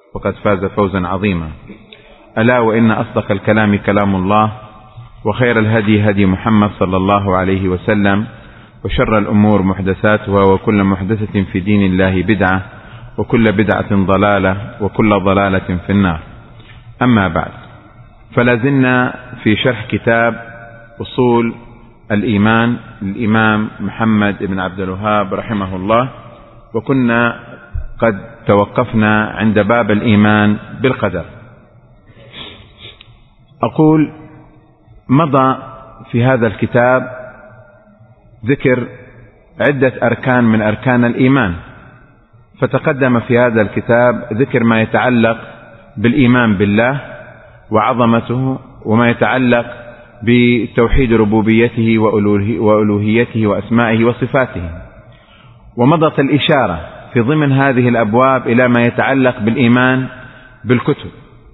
فقد فاز فوزا عظيما. ألا وإن أصدق الكلام كلام الله، وخير الهدي هدي محمد صلى الله عليه وسلم، وشر الأمور محدثاتها، وكل محدثة في دين الله بدعة، وكل بدعة ضلالة، وكل ضلالة في النار. أما بعد، فلازلنا في شرح كتاب أصول الإيمان للإمام محمد بن عبد الوهاب رحمه الله، وكنا قد توقفنا عند باب الإيمان بالقدر. أقول مضى في هذا الكتاب ذكر عدة أركان من أركان الإيمان، فتقدم في هذا الكتاب ذكر ما يتعلق بالإيمان بالله وعظمته، وما يتعلق بتوحيد ربوبيته وألوهيته وأسمائه وصفاته. ومضت الإشارة في ضمن هذه الأبواب إلى ما يتعلق بالإيمان بالكتب،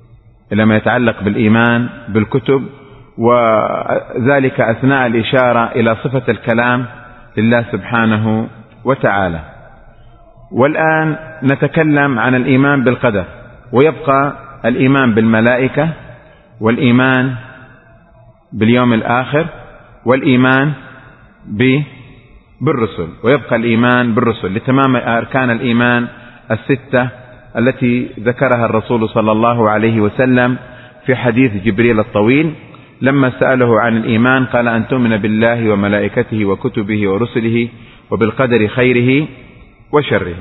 وذلك أثناء الإشارة إلى صفة الكلام لله سبحانه وتعالى. والآن نتكلم عن الإيمان بالقدر، ويبقى الإيمان بالملائكة، والإيمان باليوم الآخر، والإيمان بالرسل، ويبقى الإيمان بالرسل لتمام أركان الإيمان الستة التي ذكرها الرسول صلى الله عليه وسلم في حديث جبريل الطويل لما سأله عن الإيمان، قال: أن تؤمن بالله وملائكته وكتبه ورسله وبالقدر خيره وشره.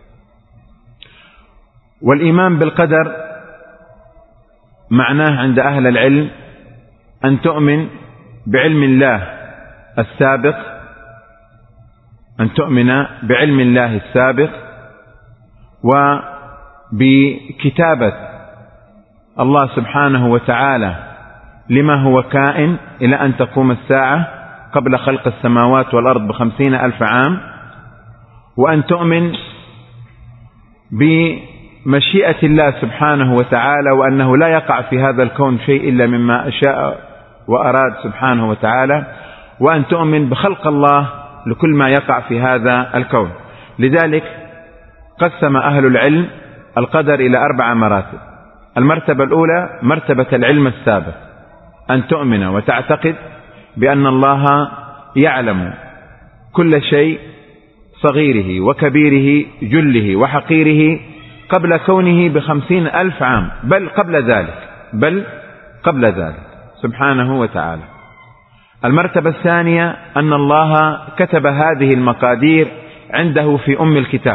والإيمان بالقدر معناه عند أهل العلم أن تؤمن بعلم الله السابق، أن تؤمن بعلم الله السابق وبكتابة الله سبحانه وتعالى لما هو كائن إلى أن تقوم الساعة قبل خلق السماوات والأرض 50,000 عام، وأن تؤمن بمشيئة الله سبحانه وتعالى، وأنه لا يقع في هذا الكون شيء إلا مما شاء وأراد سبحانه وتعالى، وأن تؤمن بخلق الله لكل ما يقع في هذا الكون. لذلك قسم أهل العلم القدر إلى 4 مراتب. المرتبة الأولى مرتبة العلم السابق، أن تؤمن وتعتقد بأن الله يعلم كل شيء، صغيره وكبيره، جله وحقيره، قبل كونه 50,000 عام، بل قبل ذلك سبحانه وتعالى. المرتبة الثانية أن الله كتب هذه المقادير عنده في أم الكتاب،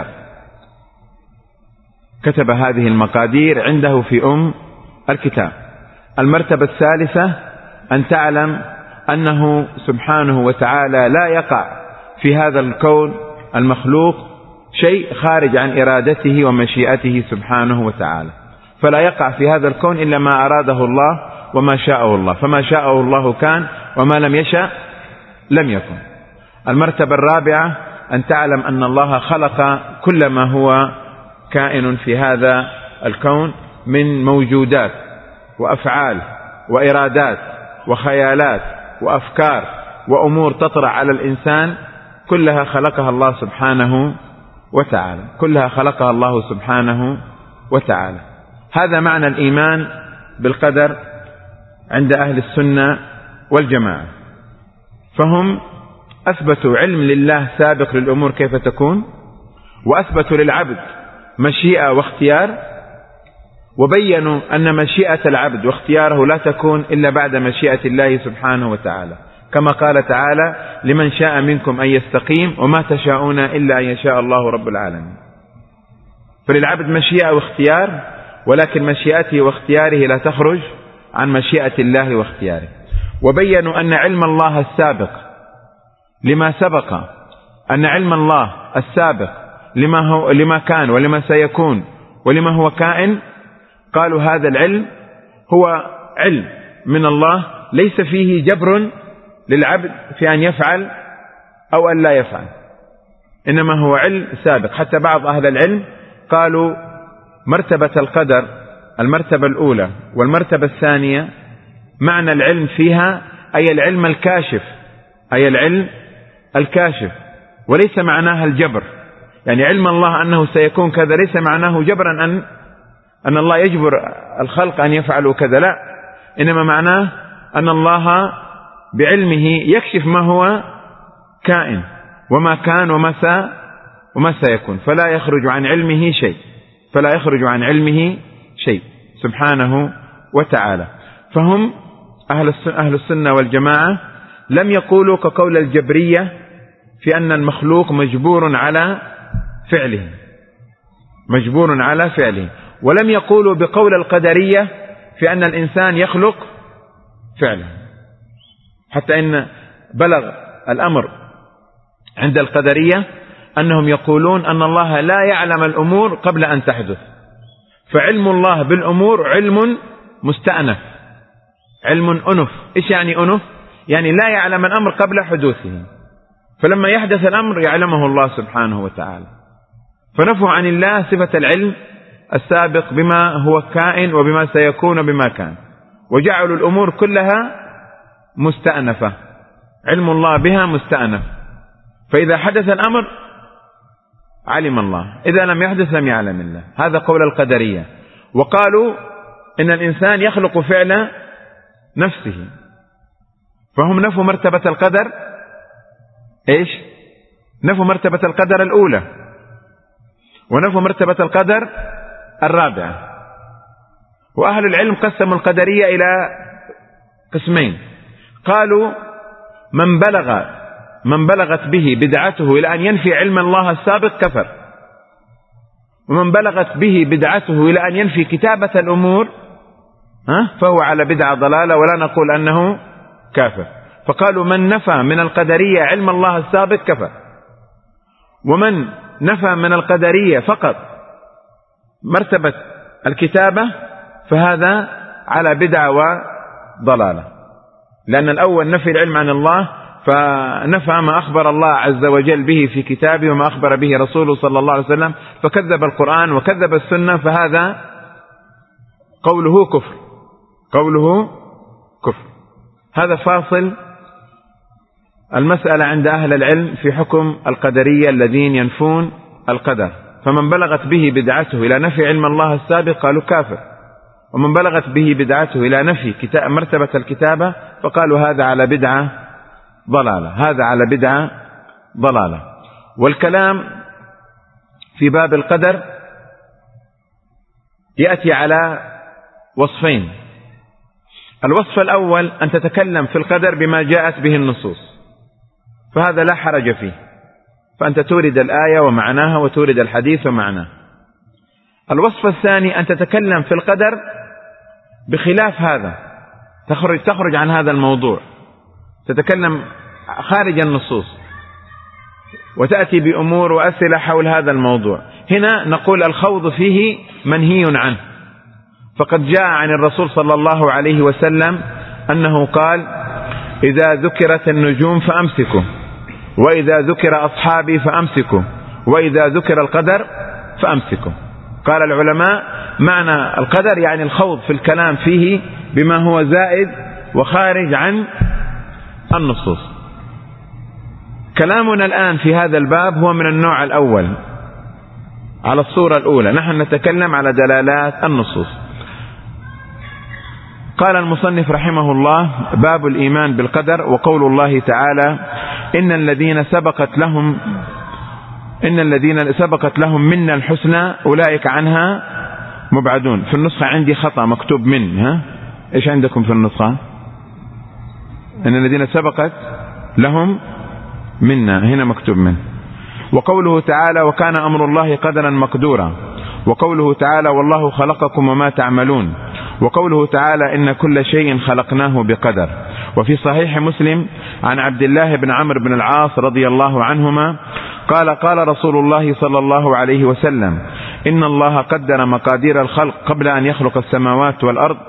كتب هذه المقادير عنده في أم الكتاب. المرتبة الثالثة أن تعلم أنه سبحانه وتعالى لا يقع في هذا الكون المخلوق شيء خارج عن إرادته ومشيئته سبحانه وتعالى، فلا يقع في هذا الكون إلا ما أراده الله وما شاءه الله، فما شاءه الله كان، وما لم يشأ لم يكن. المرتبة الرابعة أن تعلم أن الله خلق كل ما هو كائن في هذا الكون من موجودات وأفعال وإرادات وخيالات وأفكار وأمور تطرأ على الإنسان، كلها خلقها الله سبحانه وتعالى. هذا معنى الإيمان بالقدر عند أهل السنة والجماعة. فهم أثبتوا علم لله سابق للأمور كيف تكون، وأثبتوا للعبد مشيئة واختيار، وبينوا أن مشيئة العبد واختياره لا تكون إلا بعد مشيئة الله سبحانه وتعالى، كما قال تعالى: لمن شاء منكم أن يستقيم وما تشاءون إلا أن يشاء الله رب العالمين. فللعبد مشيئة واختيار، ولكن مشيئته واختياره لا تخرج عن مشيئة الله واختياره. وبينوا أن علم الله السابق لما سبق، أن علم الله السابق لما كان ولما سيكون ولما هو كائن، قالوا هذا العلم هو علم من الله ليس فيه جبر للعبد في أن يفعل أو أن لا يفعل، إنما هو علم سابق. حتى بعض أهل العلم قالوا مرتبة القدر المرتبة الأولى والمرتبة الثانية معنى العلم فيها أي العلم الكاشف، وليس معناها الجبر. يعني علم الله أنه سيكون كذا ليس معناه جبرا أن الله يجبر الخلق أن يفعلوا كذا، لا، إنما معناه أن الله بعلمه يكشف ما هو كائن وما كان وما سيكون، فلا يخرج عن علمه شيء سبحانه وتعالى. فهم أهل السنة والجماعة لم يقولوا كقول الجبرية في أن المخلوق مجبور على فعله، ولم يقولوا بقول القدرية في أن الإنسان يخلق فعله، حتى إن بلغ الأمر عند القدرية أنهم يقولون أن الله لا يعلم الأمور قبل أن تحدث، فعلم الله بالأمور علم مستأنف، علم أنف. إيش يعني أنف؟ يعني لا يعلم الأمر قبل حدوثه، فلما يحدث الأمر يعلمه الله سبحانه وتعالى. فنفوا عن الله صفة العلم السابق بما هو كائن وبما سيكون بما كان، وجعلوا الأمور كلها مستأنفة، علم الله بها مستأنف، فإذا حدث الأمر علم الله، إذا لم يحدث لم يعلم الله. هذا قول القدرية. وقالوا إن الإنسان يخلق فعل نفسه، فهم نفوا مرتبة القدر. إيش؟ نفوا مرتبة القدر الأولى، ونفوا مرتبة القدر الرابعة. وأهل العلم قسموا القدرية إلى قسمين، قالوا من بلغت به بدعته إلى أن ينفي علم الله السابق كفر، ومن بلغت به بدعته إلى أن ينفي كتابة الأمور فهو على بدعة ضلالة، ولا نقول أنه كافر. فقالوا من نفى من القدرية علم الله السابق كفر، ومن نفى من القدرية فقط مرتبة الكتابة فهذا على بدعة وضلالة، لأن الأول نفي العلم عن الله، فنفى ما أخبر الله عز وجل به في كتابه وما أخبر به رسوله صلى الله عليه وسلم، فكذب القرآن وكذب السنة، فهذا قوله كفر. هذا فاصل المسألة عند أهل العلم في حكم القدرية الذين ينفون القدر. فمن بلغت به بدعته إلى نفي علم الله السابق قالوا كافر، ومن بلغت به بدعته إلى نفي مرتبة الكتابة فقالوا هذا على بدعة ضلالة. والكلام في باب القدر يأتي على وصفين. الوصف الأول أن تتكلم في القدر بما جاءت به النصوص، فهذا لا حرج فيه، فأنت تورد الآية ومعناها وتورد الحديث ومعناه. الوصف الثاني أن تتكلم في القدر بخلاف هذا، تخرج عن هذا الموضوع، تتكلم خارج النصوص وتأتي بأمور وأسئلة حول هذا الموضوع. هنا نقول الخوض فيه منهي عنه، فقد جاء عن الرسول صلى الله عليه وسلم أنه قال إذا ذكرت النجوم فأمسكوا، وإذا ذكر أصحابي فأمسكوا، وإذا ذكر القدر فأمسكوا. قال العلماء معنى القدر يعني الخوض في الكلام فيه بما هو زائد وخارج عن النصوص. كلامنا الآن في هذا الباب هو من النوع الأول على الصورة الأولى، نحن نتكلم على دلالات النصوص. قال المصنف رحمه الله باب الإيمان بالقدر، وقول الله تعالى إن الذين سبقت لهم منا الحسنى أولئك عنها مبعدون. في النسخة عندي خطأ مكتوب من، إيش عندكم في النسخة؟ إن الذين سبقت لهم منا، هنا مكتوب من. وقوله تعالى وكان أمر الله قدرا مقدورا، وقوله تعالى والله خلقكم وما تعملون، وقوله تعالى إن كل شيء خلقناه بقدر. وفي صحيح مسلم عن عبد الله بن عمرو بن العاص رضي الله عنهما قال رسول الله صلى الله عليه وسلم إن الله قدر مقادير الخلق قبل أن يخلق السماوات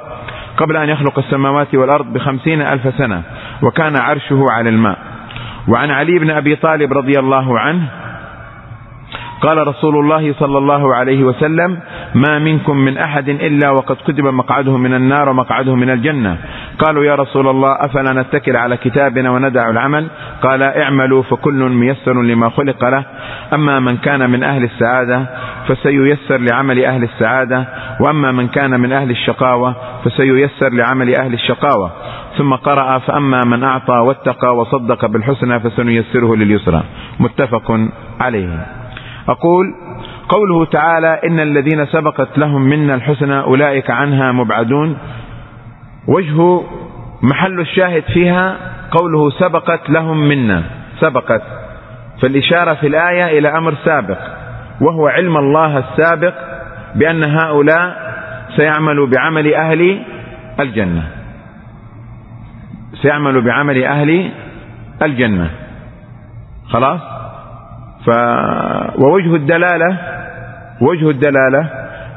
والأرض ب50,000 سنة، وكان عرشه على الماء. وعن علي بن أبي طالب رضي الله عنه قال رسول الله صلى الله عليه وسلم ما منكم من أحد إلا وقد كتب مقعده من النار ومقعده من الجنة. قالوا يا رسول الله أفلا نتكل على كتابنا وندع العمل؟ قال اعملوا فكل ميسر لما خلق له، أما من كان من أهل السعادة فسييسر لعمل أهل السعادة، وأما من كان من أهل الشقاوة فسييسر لعمل أهل الشقاوة. ثم قرأ فأما من أعطى واتقى وصدق بالحسنى فسنيسره لليسرى، متفق عليه. أقول قوله تعالى إن الذين سبقت لهم منا الحسنى أولئك عنها مبعدون، وجه محل الشاهد فيها قوله سبقت لهم منا، سبقت، فالإشارة في الآية إلى أمر سابق، وهو علم الله السابق بأن هؤلاء سيعملوا بعمل أهل الجنة، سيعملوا بعمل أهل الجنة. خلاص. ووجه الدلالة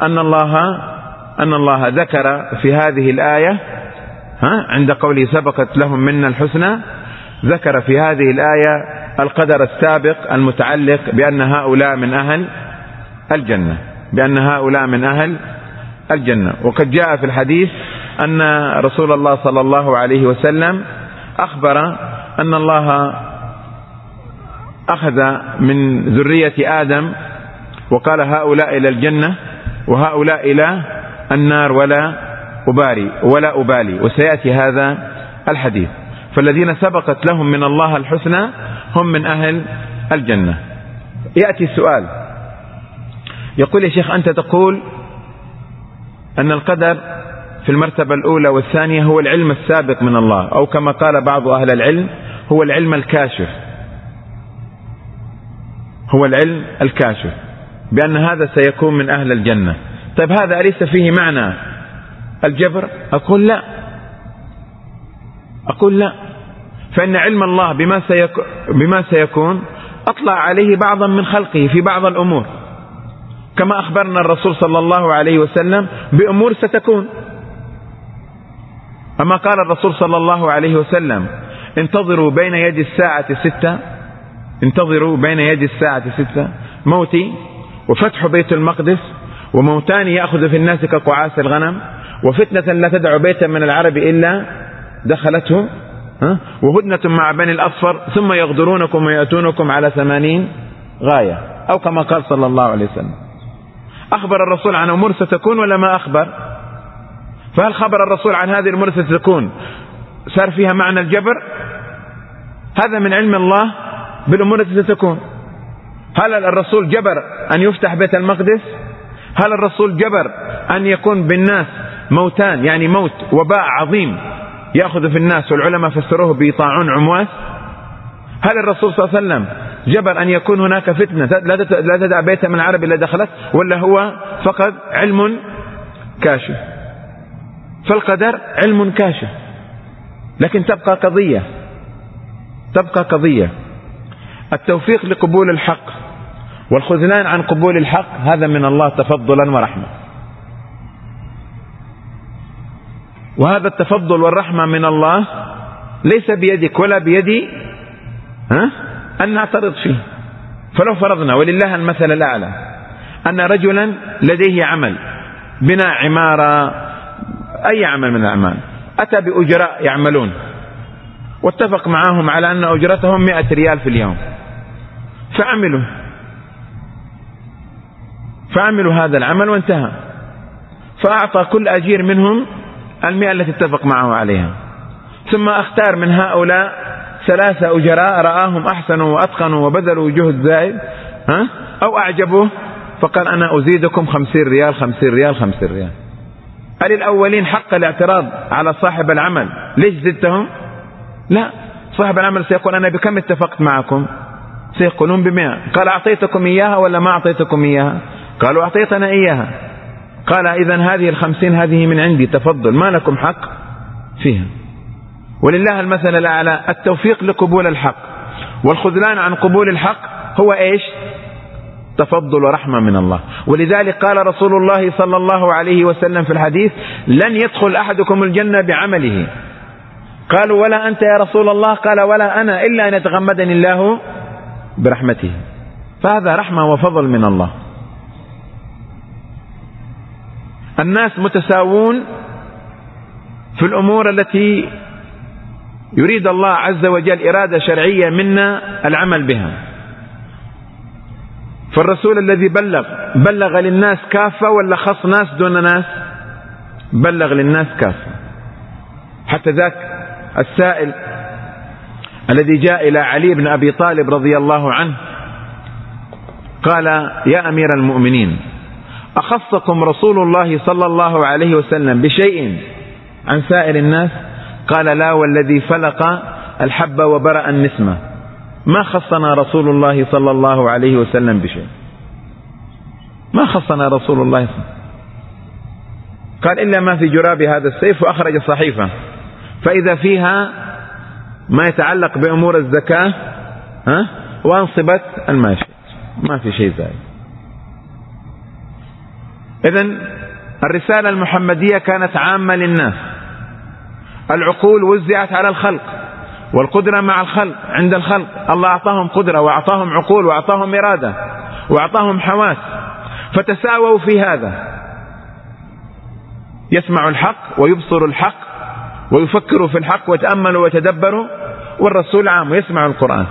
أن الله ذكر في هذه الآية عند قوله سبقت لهم منا الحسنى، ذكر في هذه الآية القدر السابق المتعلق بأن هؤلاء من أهل الجنة، بأن هؤلاء من أهل الجنة. وقد جاء في الحديث أن رسول الله صلى الله عليه وسلم أخبر أن الله أخذ من ذرية آدم وقال هؤلاء إلى الجنة وهؤلاء إلى النار ولا أبالي، وسيأتي هذا الحديث. فالذين سبقت لهم من الله الحسنى هم من أهل الجنة. يأتي السؤال، يقول يا شيخ أنت تقول أن القدر في المرتبة الأولى والثانية هو العلم السابق من الله، أو كما قال بعض أهل العلم هو العلم الكاشف، هو العلم الكاشف بأن هذا سيكون من أهل الجنة. طيب هذا أليس فيه معنى الجبر؟ أقول لا، فإن علم الله بما سيكون أطلع عليه بعضا من خلقه في بعض الأمور، كما أخبرنا الرسول صلى الله عليه وسلم بأمور ستكون. أما قال الرسول صلى الله عليه وسلم انتظروا بين يد الساعة 6، انتظروا بين يد الساعة 6 موتي وفتح بيت المقدس وموتان يأخذ في الناس كقعاس الغنم وفتنة لا تدع بيتا من العرب إلا دخلته وهدنة مع بني الأصفر ثم يغدرونكم ويأتونكم على 80 غاية، أو كما قال صلى الله عليه وسلم. أخبر الرسول عن أمور ستكون ولا ما أخبر؟ فهل خبر الرسول عن هذه الأمور ستكون صار فيها معنى الجبر؟ هذا من علم الله بالأمور التي ستكون. هل الرسول جبر أن يفتح بيت المقدس؟ هل الرسول جبر أن يكون بالناس موتان، يعني موت وباء عظيم يأخذ في الناس، والعلماء فسروه بطاعون عمواس؟ هل الرسول صلى الله عليه وسلم جبر أن يكون هناك فتنة لا تدع بيتا من العرب إلا دخلت؟ ولا هو فقط علم كاشف؟ فالقدر علم كاشف، لكن تبقى قضية التوفيق لقبول الحق والخذلان عن قبول الحق، هذا من الله تفضلا ورحمة. وهذا التفضل والرحمة من الله ليس بيدك ولا بيدي أن نعترض فيه. فلو فرضنا ولله المثل الأعلى أن رجلا لديه عمل بناء عمارة، أي عمل من الأعمال، أتى بأجراء يعملون واتفق معهم على أن أجرتهم 100 ريال في اليوم، فعملوا هذا العمل وانتهى، فأعطى كل أجير منهم 100 التي اتفق معه عليها، ثم اختار من هؤلاء 3 أجراء رآهم أحسنوا وأتقنوا وبذلوا جهد زائد أو أعجبوه، فقال أنا أزيدكم 50 ريال 50 ريال 50 ريال. هل الأولين حق الاعتراض على صاحب العمل ليش زدتهم؟ لا، صاحب العمل سيقول أنا بكم اتفقت معكم؟ سيقولون ب100. قال أعطيتكم إياها ولا ما أعطيتكم إياها؟ قالوا أعطيتنا إياها. قال إذن هذه 50 هذه من عندي، تفضل، ما لكم حق فيها. ولله المثل الأعلى. التوفيق لقبول الحق والخذلان عن قبول الحق هو إيش؟ تفضل ورحمة من الله. ولذلك قال رسول الله صلى الله عليه وسلم في الحديث لن يدخل أحدكم الجنة بعمله. قالوا ولا أنت يا رسول الله؟ قال ولا أنا إلا أن يتغمدني الله برحمته. فهذا رحمة وفضل من الله. الناس متساوون في الأمور التي يريد الله عز وجل إرادة شرعية منا العمل بها. فالرسول الذي بلغ للناس كافة ولا خص ناس دون ناس؟ بلغ للناس كافة. حتى ذاك السائل الذي جاء إلى علي بن أبي طالب رضي الله عنه قال: يا أمير المؤمنين، أخصكم رسول الله صلى الله عليه وسلم بشيء عن سائر الناس؟ قال: لا والذي فلق الحب وبرأ النسمة، ما خصنا رسول الله صلى الله عليه وسلم بشيء، ما خصنا رسول الله. قال: إلا ما في جراب هذا السيف. وأخرج صحيفة فإذا فيها ما يتعلق بأمور الزكاة وأنصبت الماشية، ما في شيء زائد. إذن الرسالة المحمدية كانت عامة للناس. العقول وزعت على الخلق، والقدرة مع الخلق عند الخلق. الله أعطاهم قدرة وأعطاهم عقول وأعطاهم إرادة وأعطاهم حواس، فتساووا في هذا، يسمع الحق ويبصر الحق ويفكروا في الحق ويتأملوا ويتدبروا. والرسول عام يسمع القرآن.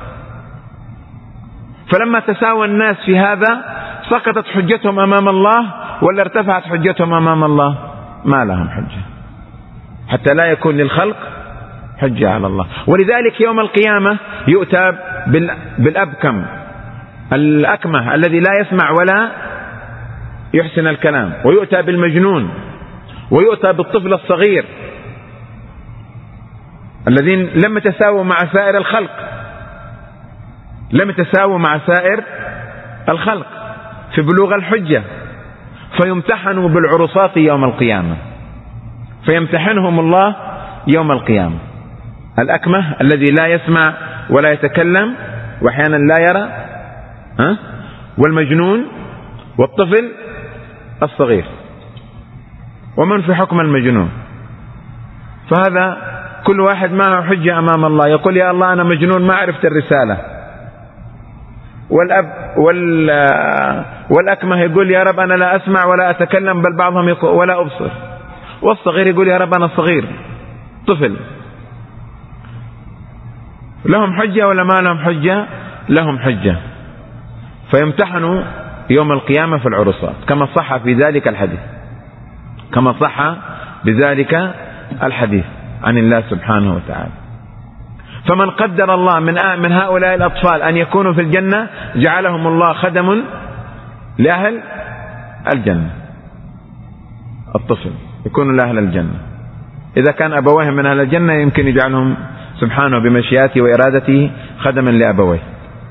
فلما تساوى الناس في هذا سقطت حجتهم أمام الله ولا ارتفعت حجتهم أمام الله؟ ما لهم حجة، حتى لا يكون للخلق حجة على الله. ولذلك يوم القيامة يؤتى بالأبكم الأكمه الذي لا يسمع ولا يحسن الكلام، ويؤتى بالمجنون، ويؤتى بالطفل الصغير، الذين لم يتساووا مع سائر الخلق، لم يتساووا مع سائر الخلق في بلوغ الحجة، فيمتحنوا بالعرصات يوم القيامة، فيمتحنهم الله يوم القيامة. الأكمه الذي لا يسمع ولا يتكلم وأحيانا لا يرى، والمجنون، والطفل الصغير. ومن في حكم المجنون؟ فهذا كل واحد معه حجة أمام الله، يقول: يا الله أنا مجنون ما عرفت الرسالة. والأكمه يقول: يا رب أنا لا أسمع ولا أتكلم، بل بعضهم يقول ولا أبصر. والصغير يقول: يا رب أنا صغير طفل. لهم حجة ولا ما لهم حجة؟ لهم حجة. فيمتحنوا يوم القيامة في العرصات، كما صح في ذلك الحديث، كما صح بذلك الحديث عن الله سبحانه وتعالى. فمن قدر الله من هؤلاء الأطفال أن يكونوا في الجنة جعلهم الله خدم لأهل الجنة. الطفل يكون لأهل الجنة، إذا كان أبويه من أهل الجنة يمكن يجعلهم سبحانه بمشيئته وإرادته خدما لأبويه.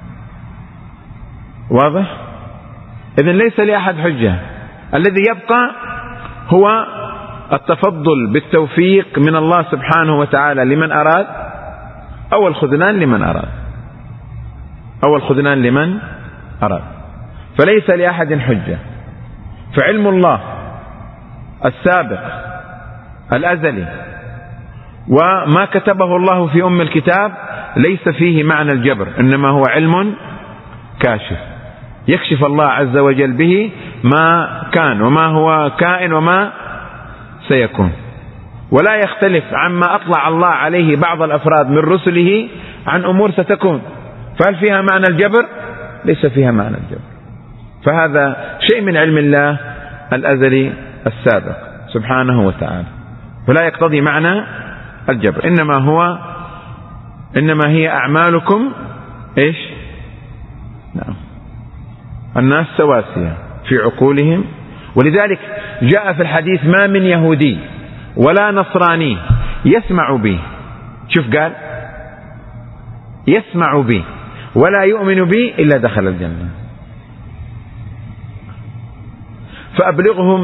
واضح؟ إذن ليس لأحد حجة. الذي يبقى هو التفضل بالتوفيق من الله سبحانه وتعالى لمن أراد، أو الخذلان لمن أراد، أو الخذلان لمن أراد. فليس لأحد حجة. فعلم الله السابق الأزلي وما كتبه الله في أم الكتاب ليس فيه معنى الجبر، إنما هو علم كاشف يكشف الله عز وجل به ما كان وما هو كائن وما سيكون، ولا يختلف عما أطلع الله عليه بعض الأفراد من رسله عن أمور ستكون. فهل فيها معنى الجبر؟ ليس فيها معنى الجبر. فهذا شيء من علم الله الأزلي السابق سبحانه وتعالى، ولا يقتضي معنى الجبر. إنما هي أعمالكم إيش؟ نعم، الناس سواسية في عقولهم. ولذلك جاء في الحديث: ما من يهودي ولا نصراني يسمع بي، شوف قال يسمع بي ولا يؤمن بي إلا دخل الجنة. فأبلغهم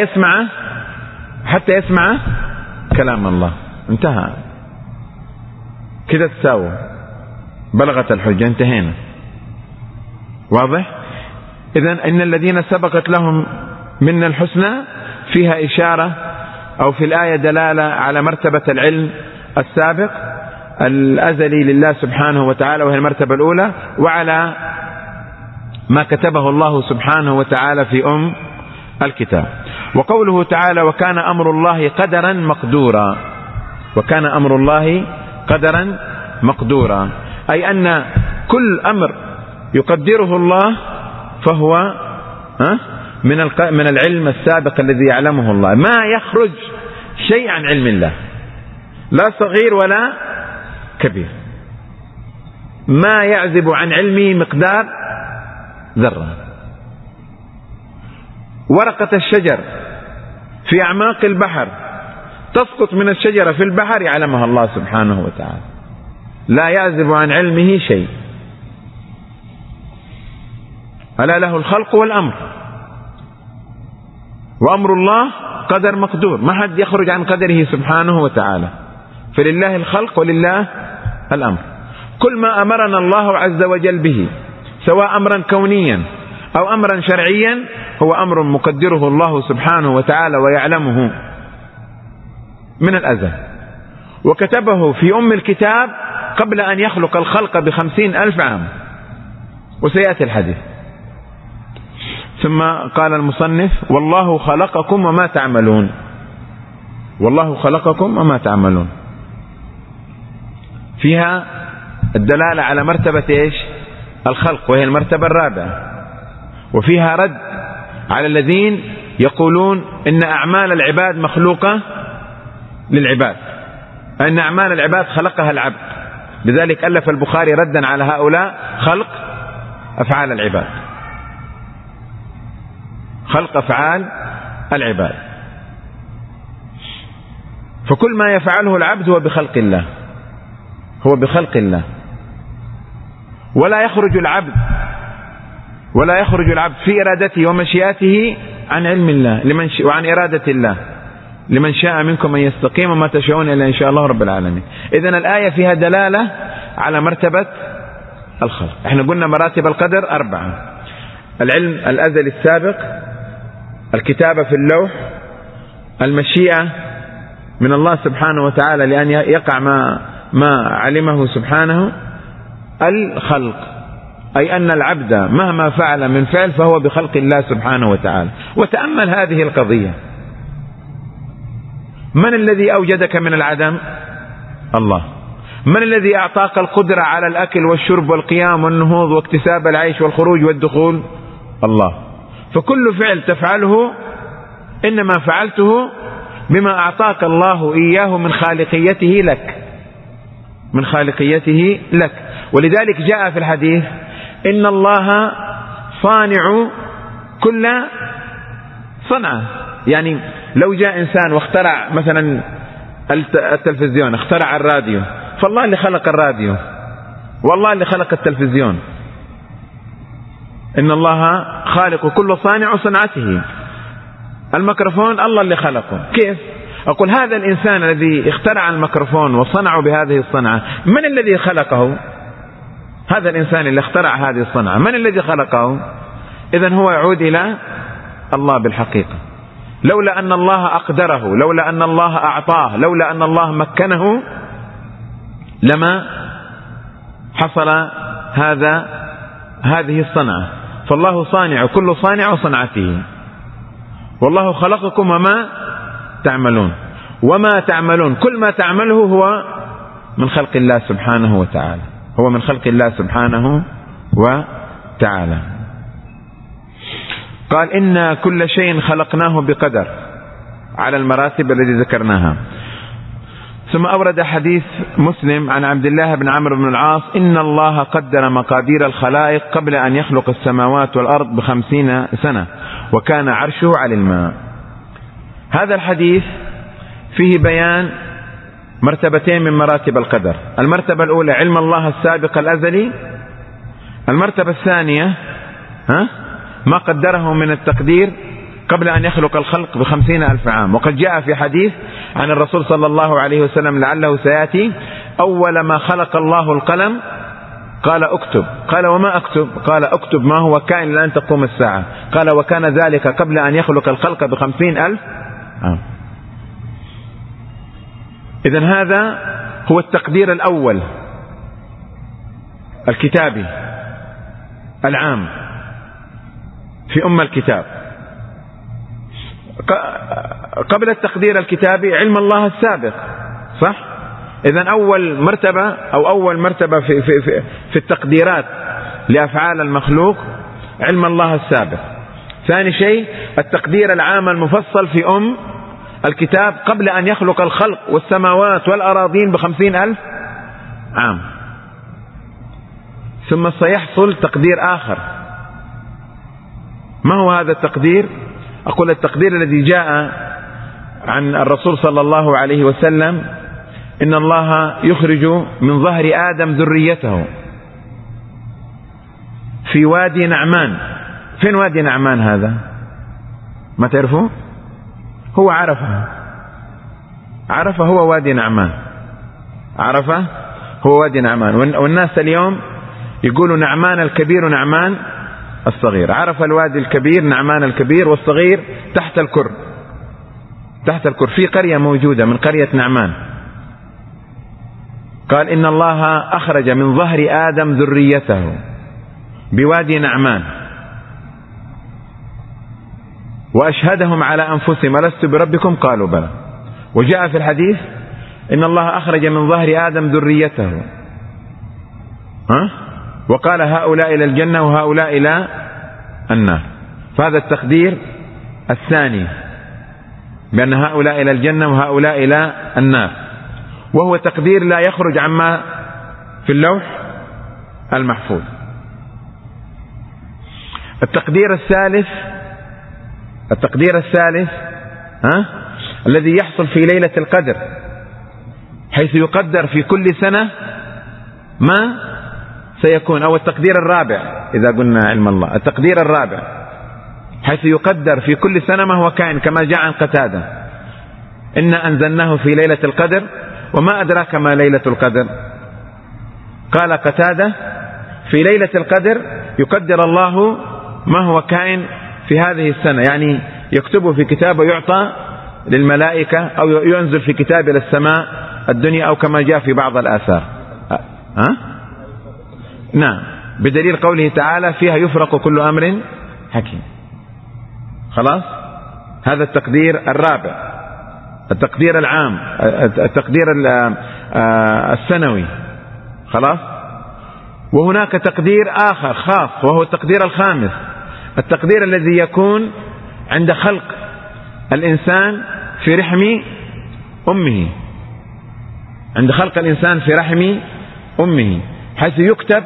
حتى يسمع كلام الله. انتهى كده، تساووا، بلغت الحجة، انتهينا. واضح؟ إذن إن الذين سبقت لهم من الحسنى فيها إشارة أو في الآية دلالة على مرتبة العلم السابق الأزلي لله سبحانه وتعالى، وهي المرتبة الأولى، وعلى ما كتبه الله سبحانه وتعالى في أم الكتاب. وقوله تعالى: وكان أمر الله قدرا مقدورا. وكان أمر الله قدرا مقدورا، أي أن كل أمر يقدره الله فهو من العلم السابق الذي يعلمه الله، ما يخرج شيء عن علم الله، لا صغير ولا كبير، ما يعزب عن علمه مقدار ذرة. ورقة الشجر في أعماق البحر تسقط من الشجرة في البحر يعلمها الله سبحانه وتعالى، لا يعزب عن علمه شيء. ألا له الخلق والأمر، وأمر الله قدر مقدور، ما حد يخرج عن قدره سبحانه وتعالى، فلله الخلق ولله الأمر. كل ما أمرنا الله عز وجل به سواء أمرا كونيا أو أمرا شرعيا هو أمر مقدره الله سبحانه وتعالى ويعلمه من الأزل، وكتبه في أم الكتاب قبل أن يخلق الخلق ب50,000 عام، وسيأتي الحديث. ثم قال المصنف: والله خلقكم وما تعملون. والله خلقكم وما تعملون فيها الدلالة على مرتبة إيش؟ الخلق، وهي المرتبة الرابعة، وفيها رد على الذين يقولون إن أعمال العباد مخلوقة للعباد، أن أعمال العباد خلقها العبد. لذلك ألف البخاري ردا على هؤلاء: خلق أفعال العباد، خلق أفعال العباد. فكل ما يفعله العبد هو بخلق الله، هو بخلق الله، ولا يخرج العبد في إرادته ومشيئته عن علم الله وعن إرادة الله. لمن شاء منكم أن يستقيم وما تشاءون إلا إن شاء الله رب العالمين. إذن الآية فيها دلالة على مرتبة الخلق. احنا قلنا مراتب القدر 4: العلم الأزلي السابق، الكتابة في اللوح، المشيئة من الله سبحانه وتعالى لأن يقع ما علمه سبحانه، الخلق أي أن العبد مهما فعل من فعل فهو بخلق الله سبحانه وتعالى. وتأمل هذه القضية: من الذي أوجدك من العدم؟ الله. من الذي أعطاك القدرة على الأكل والشرب والقيام والنهوض واكتساب العيش والخروج والدخول؟ الله. فكل فعل تفعله إنما فعلته بما أعطاك الله إياه من خالقيته لك، من خالقيته لك. ولذلك جاء في الحديث: إن الله صانع كل صنعة. يعني لو جاء إنسان واخترع مثلا التلفزيون، اخترع الراديو، فالله اللي خلق الراديو والله اللي خلق التلفزيون. إن الله خالق كل صانع صنعته. الميكروفون الله اللي خلقه. كيف؟ أقول هذا الإنسان الذي اخترع الميكروفون وصنعه بهذه الصنعة، من الذي خلقه؟ هذا الإنسان اللي اخترع هذه الصنعة من الذي خلقه؟ إذن هو يعود إلى الله بالحقيقة. لولا أن الله أقدره، لولا أن الله أعطاه، لولا أن الله مكنه لما حصل هذه الصنعة. فالله صانع كل صانع وصنعته. والله خلقكم وما تعملون. وما تعملون، كل ما تعمله هو من خلق الله سبحانه وتعالى، هو من خلق الله سبحانه وتعالى. قال: إن كل شيء خلقناه بقدر، على المراتب التي ذكرناها. ثم أورد حديث مسلم عن عبد الله بن عمرو بن العاص: إن الله قدر مقادير الخلائق قبل أن يخلق السماوات والأرض ب50 سنة وكان عرشه على الماء. هذا الحديث فيه بيان مرتبتين من مراتب القدر. المرتبة الأولى علم الله السابق الأزلي. المرتبة الثانية ما قدره من التقدير قبل أن يخلق الخلق ب50,000 عام. وقد جاء في حديث عن الرسول صلى الله عليه وسلم لعله سيأتي: أول ما خلق الله القلم قال اكتب. قال: وما اكتب؟ قال: اكتب ما هو كائن لأن تقوم الساعة. قال: وكان ذلك قبل أن يخلق الخلق ب50,000 عام. إذن هذا هو التقدير الأول الكتابي العام في أم الكتاب. قبل التقدير الكتابي علم الله السابق، صح؟ إذن أول مرتبة في التقديرات لأفعال المخلوق علم الله السابق. ثاني شيء التقدير العام المفصل في الكتاب قبل أن يخلق الخلق والسماوات والأراضين ب50,000 عام. ثم سيحصل تقدير آخر. ما هو هذا التقدير؟ أقول التقدير الذي جاء عن الرسول صلى الله عليه وسلم: إن الله يخرج من ظهر آدم ذريته في وادي نعمان. فين وادي نعمان هذا؟ ما تعرفوا؟ هو عرفه هو وادي نعمان. عرفه هو وادي نعمان. والناس اليوم يقولوا نعمان الكبير ونعمان الصغير. عرف الوادي الكبير نعمان الكبير، والصغير تحت الكر في قرية موجودة من قرية نعمان. قال إن الله أخرج من ظهر آدم ذريته بوادي نعمان وأشهدهم على أنفسهم ألست بربكم قالوا بلى. وجاء في الحديث إن الله أخرج من ظهر آدم ذريته وقال هؤلاء إلى الجنة وهؤلاء إلى النار. فهذا التقدير الثاني، بأن هؤلاء إلى الجنة وهؤلاء إلى النار، وهو تقدير لا يخرج عما في اللوح المحفوظ. التقدير الثالث الذي يحصل في ليلة القدر، حيث يقدر في كل سنة ما سيكون. أو التقدير الرابع إذا قلنا علم الله، التقدير الرابع حيث يقدر في كل سنة ما هو كائن، كما جاء عن قتادة: إنا أنزلناه في ليلة القدر وما أدراك ما ليلة القدر. قال قتادة: في ليلة القدر يقدر الله ما هو كائن في هذه السنة، يعني يكتبه في كتاب ويعطى للملائكة، أو ينزل في كتاب إلى السماء الدنيا، أو كما جاء في بعض الآثار. نعم، بدليل قوله تعالى: فيها يفرق كل أمر حكيم. خلاص، هذا التقدير الرابع. التقدير العام، التقدير السنوي. خلاص. وهناك تقدير آخر خاص، وهو التقدير الخامس، التقدير الذي يكون عند خلق الإنسان في رحم أمه. عند خلق الإنسان في رحم أمه، حيث يكتب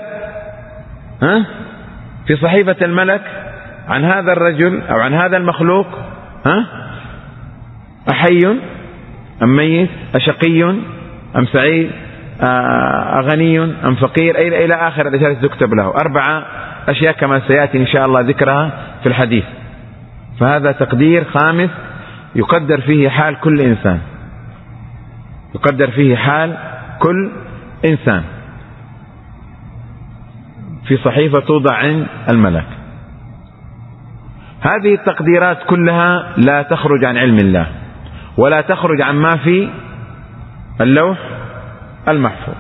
في صحيفة الملك عن هذا الرجل أو عن هذا المخلوق: أحي أم ميت، أشقي أم سعيد، أغني أم فقير، إلى آخر الأشياء التي تكتب له. 4 أشياء كما سيأتي إن شاء الله ذكرها في الحديث. فهذا تقدير خامس يقدر فيه حال كل إنسان، يقدر فيه حال كل إنسان في صحيفة توضع عند الملك. هذه التقديرات كلها لا تخرج عن علم الله، ولا تخرج عن ما في اللوح المحفوظ.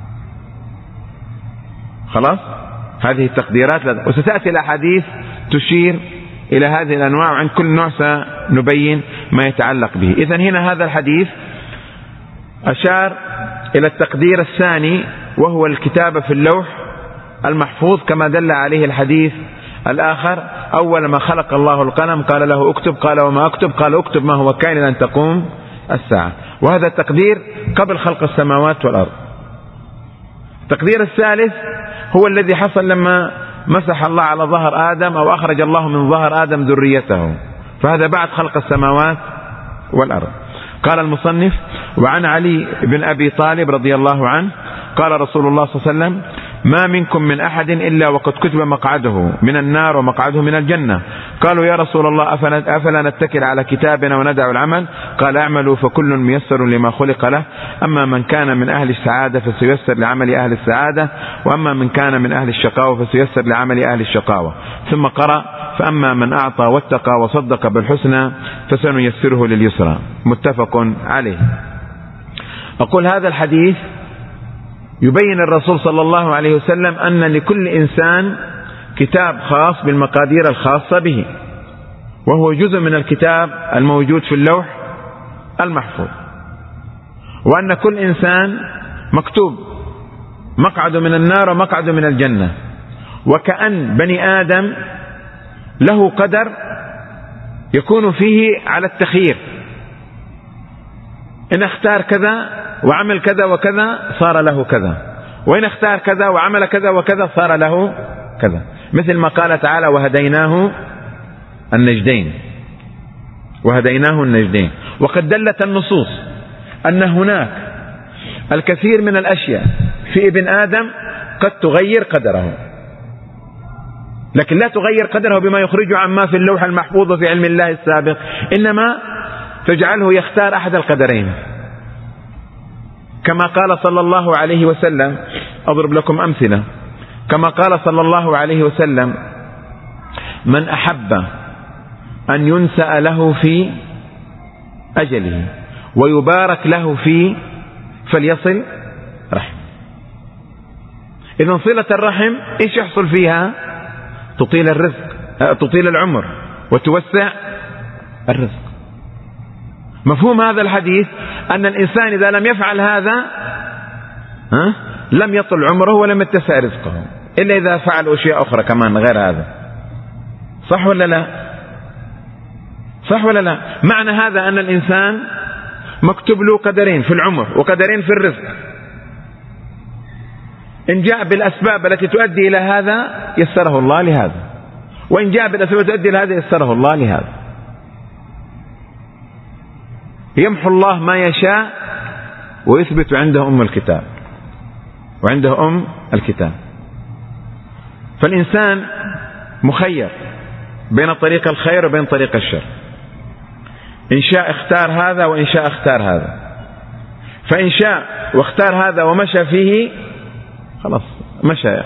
خلاص، هذه التقديرات وستأتي الأحاديث تشير إلى هذه الأنواع، وعن كل نوع سنبين ما يتعلق به. إذن هنا هذا الحديث أشار إلى التقدير الثاني، وهو الكتابة في اللوح المحفوظ، كما دل عليه الحديث الآخر: أول ما خلق الله القلم قال له اكتب، قال وما اكتب، قال اكتب ما هو كائن أن تقوم الساعة. وهذا التقدير قبل خلق السماوات والأرض. التقدير الثالث هو الذي حصل لما مسح الله على ظهر آدم، أو أخرج الله من ظهر آدم ذريته، فهذا بعد خلق السماوات والأرض. قال المصنف: وعن علي بن أبي طالب رضي الله عنه قال رسول الله صلى الله عليه وسلم: ما منكم من أحد إلا وقد كتب مقعده من النار ومقعده من الجنة. قالوا: يا رسول الله أفلا نتكل على كتابنا وندع العمل؟ قال: اعملوا فكل ميسر لما خلق له، أما من كان من أهل السعادة فسيسر لعمل أهل السعادة، وأما من كان من أهل الشقاوة فسيسر لعمل أهل الشقاوة. ثم قرأ: فأما من أعطى واتقى وصدق بالحسنى فسنيسره لليسرى. متفق عليه. أقول هذا الحديث يبين الرسول صلى الله عليه وسلم أن لكل إنسان كتاب خاص بالمقادير الخاصة به، وهو جزء من الكتاب الموجود في اللوح المحفوظ، وأن كل إنسان مكتوب مقعد من النار ومقعد من الجنة. وكأن بني آدم له قدر يكون فيه على التخيير، إن اختار كذا وعمل كذا وكذا صار له كذا، وإن اختار كذا وعمل كذا وكذا صار له كذا، مثل ما قال تعالى وهديناه النجدين، وهديناه النجدين. وقد دلت النصوص أن هناك الكثير من الأشياء في ابن آدم قد تغير قدره، لكن لا تغير قدره بما يخرجه عما في اللوح المحفوظ في علم الله السابق، إنما تجعله يختار أحد القدرين، كما قال صلى الله عليه وسلم. أضرب لكم أمثلة. كما قال صلى الله عليه وسلم من أحب أن ينسأ له في أجله ويبارك له فيه فليصل رحم. إذن صلة الرحم إيش يحصل فيها؟ تطيل الرزق، تطيل العمر وتوسع الرزق. مفهوم هذا الحديث أن الإنسان إذا لم يفعل هذا لم يطل عمره ولم يتسع رزقه، إلا إذا فعل أشياء أخرى كمان غير هذا. صح ولا لا؟ صح ولا لا؟ معنى هذا أن الإنسان مكتوب له قدرين في العمر وقدرين في الرزق، إن جاء بالأسباب التي تؤدي إلى هذا يسره الله لهذا، وإن جاء بالأسباب التي تؤدي إلى هذا يسره الله لهذا. يمحو الله ما يشاء ويثبت عنده أم الكتاب، وعنده أم الكتاب. فالإنسان مخير بين طريق الخير وبين طريق الشر، إن شاء اختار هذا وإن شاء اختار هذا، فإن شاء واختار هذا ومشى فيه خلاص مشى.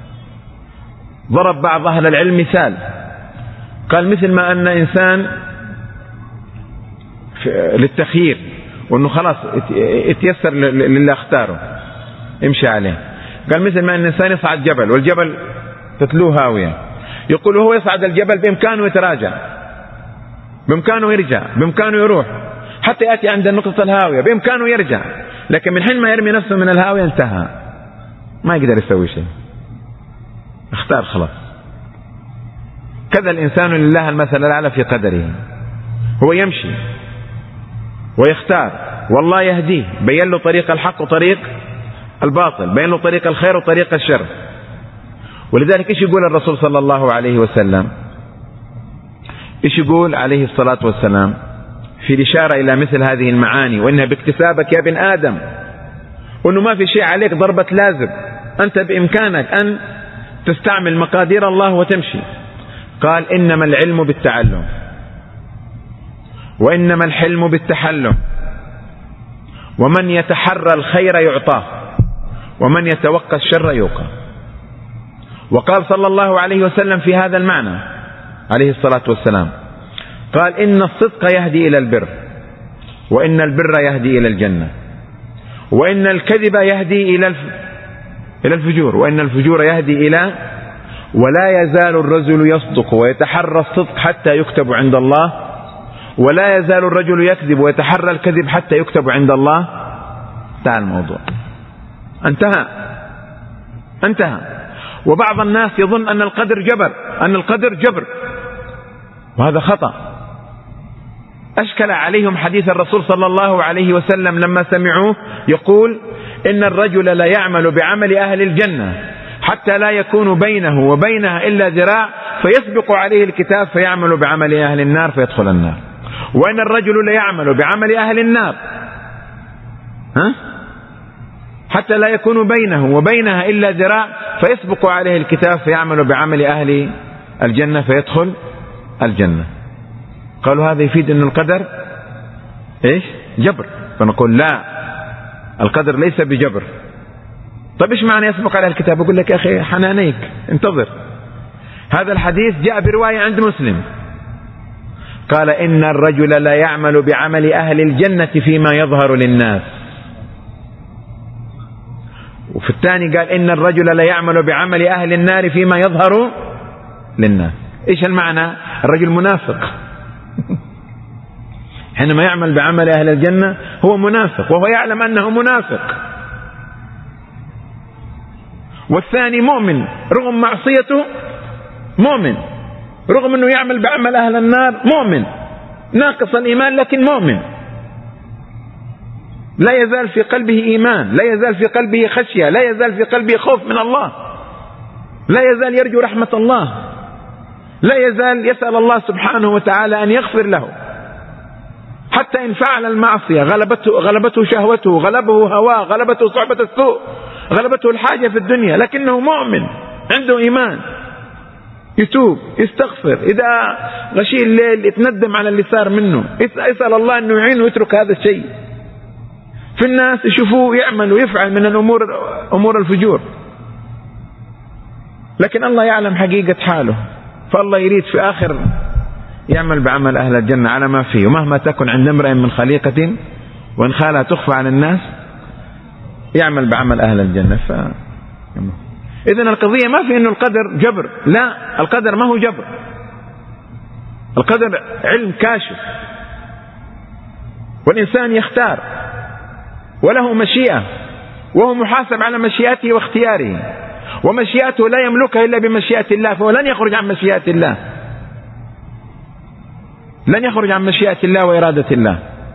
ضرب بعض أهل العلم مثال، قال مثل ما أن إنسان للتخيير وأنه خلاص اتيسر للي اختاره امشي عليه، قال مثل ما أن الإنسان يصعد جبل والجبل تتلوه هاوية، يقول هو يصعد الجبل بإمكانه يتراجع، بإمكانه يرجع، بإمكانه يروح حتى يأتي عند النقطة الهاوية، بإمكانه يرجع، لكن من حين ما يرمي نفسه من الهاوية انتهى، ما يقدر يسوي شيء، اختار خلاص. كذا الإنسان لله المثل الأعلى في قدره، هو يمشي ويختار والله يهديه، بين له طريق الحق وطريق الباطل، بين له طريق الخير وطريق الشر. ولذلك ايش يقول الرسول صلى الله عليه وسلم؟ ايش يقول عليه الصلاة والسلام في الإشارة إلى مثل هذه المعاني، وإنها باكتسابك يا ابن آدم، وإنه ما في شيء عليك ضربة لازم، أنت بإمكانك أن تستعمل مقادير الله وتمشي. قال إنما العلم بالتعلم، وإنما الحلم بالتحلم، ومن يتحرى الخير يعطاه، ومن يتوقى الشر يوقى. وقال صلى الله عليه وسلم في هذا المعنى عليه الصلاة والسلام، قال إن الصدق يهدي إلى البر، وإن البر يهدي إلى الجنة، وإن الكذب يهدي إلى الفجور، وإن الفجور يهدي إلى، ولا يزال الرجل يصدق ويتحرى الصدق حتى يكتب عند الله، ولا يزال الرجل يكذب ويتحرى الكذب حتى يكتب عند الله. انتهى الموضوع، انتهى. وبعض الناس يظن أن القدر جبر، وهذا خطأ. أشكل عليهم حديث الرسول صلى الله عليه وسلم لما سمعوه يقول إن الرجل لا يعمل بعمل أهل الجنة حتى لا يكون بينه وبينها إلا ذراع فيسبق عليه الكتاب فيعمل بعمل أهل النار فيدخل النار، وإن الرجل لا يعمل بعمل أهل النار حتى لا يكون بينه وبينها إلا ذراع فيسبق عليه الكتاب فيعمل بعمل أهل الجنة فيدخل الجنة. قالوا هذا يفيد أن القدر إيش؟ جبر. فنقول لا، القدر ليس بجبر. طيب إيش معنى يسبق عليه الكتاب؟ أقول لك يا أخي حنانيك انتظر. هذا الحديث جاء برواية عند مسلم، قال إن الرجل لا يعمل بعمل أهل الجنة فيما يظهر للناس، وفي الثاني قال إن الرجل لا يعمل بعمل أهل النار فيما يظهر للناس. إيش المعنى؟ الرجل منافق حينما يعمل بعمل أهل الجنة هو منافق وهو يعلم أنه منافق، والثاني مؤمن رغم معصيته، مؤمن رغم أنه يعمل بعمل أهل النار مؤمن ناقص الإيمان لكن مؤمن، لا يزال في قلبه إيمان، لا يزال في قلبه خشية، لا يزال في قلبه خوف من الله، لا يزال يرجو رحمة الله، لا يزال يسأل الله سبحانه وتعالى أن يغفر له، حتى إن فعل المعصية غلبته شهوته، غلبه هواه، غلبته صعبة السوء، غلبته الحاجة في الدنيا، لكنه مؤمن عنده إيمان، يتوب يستغفر، إذا غشي الليل يتندم على اللي صار منه، يسأل الله أنه يعينه ويترك هذا الشيء. في الناس يشوفوه يعمل ويفعل من الأمور أمور الفجور، لكن الله يعلم حقيقة حاله، فالله يريد في آخر يعمل بعمل أهل الجنة على ما فيه. ومهما تكن عند امرئ من خليقة وإن خالها تخفى عن الناس يعمل بعمل أهل الجنة. إذن القضية ما في إنه القدر جبر، لا، القدر ما هو جبر، القدر علم كاشف، والإنسان يختار وله مشيئة، وهو محاسب على مشيئته واختياره، ومشيئته لا يملكها إلا بمشيئة الله، فهو لن يخرج عن مشيئة الله، لن يخرج عن مشيئة الله وإرادة الله.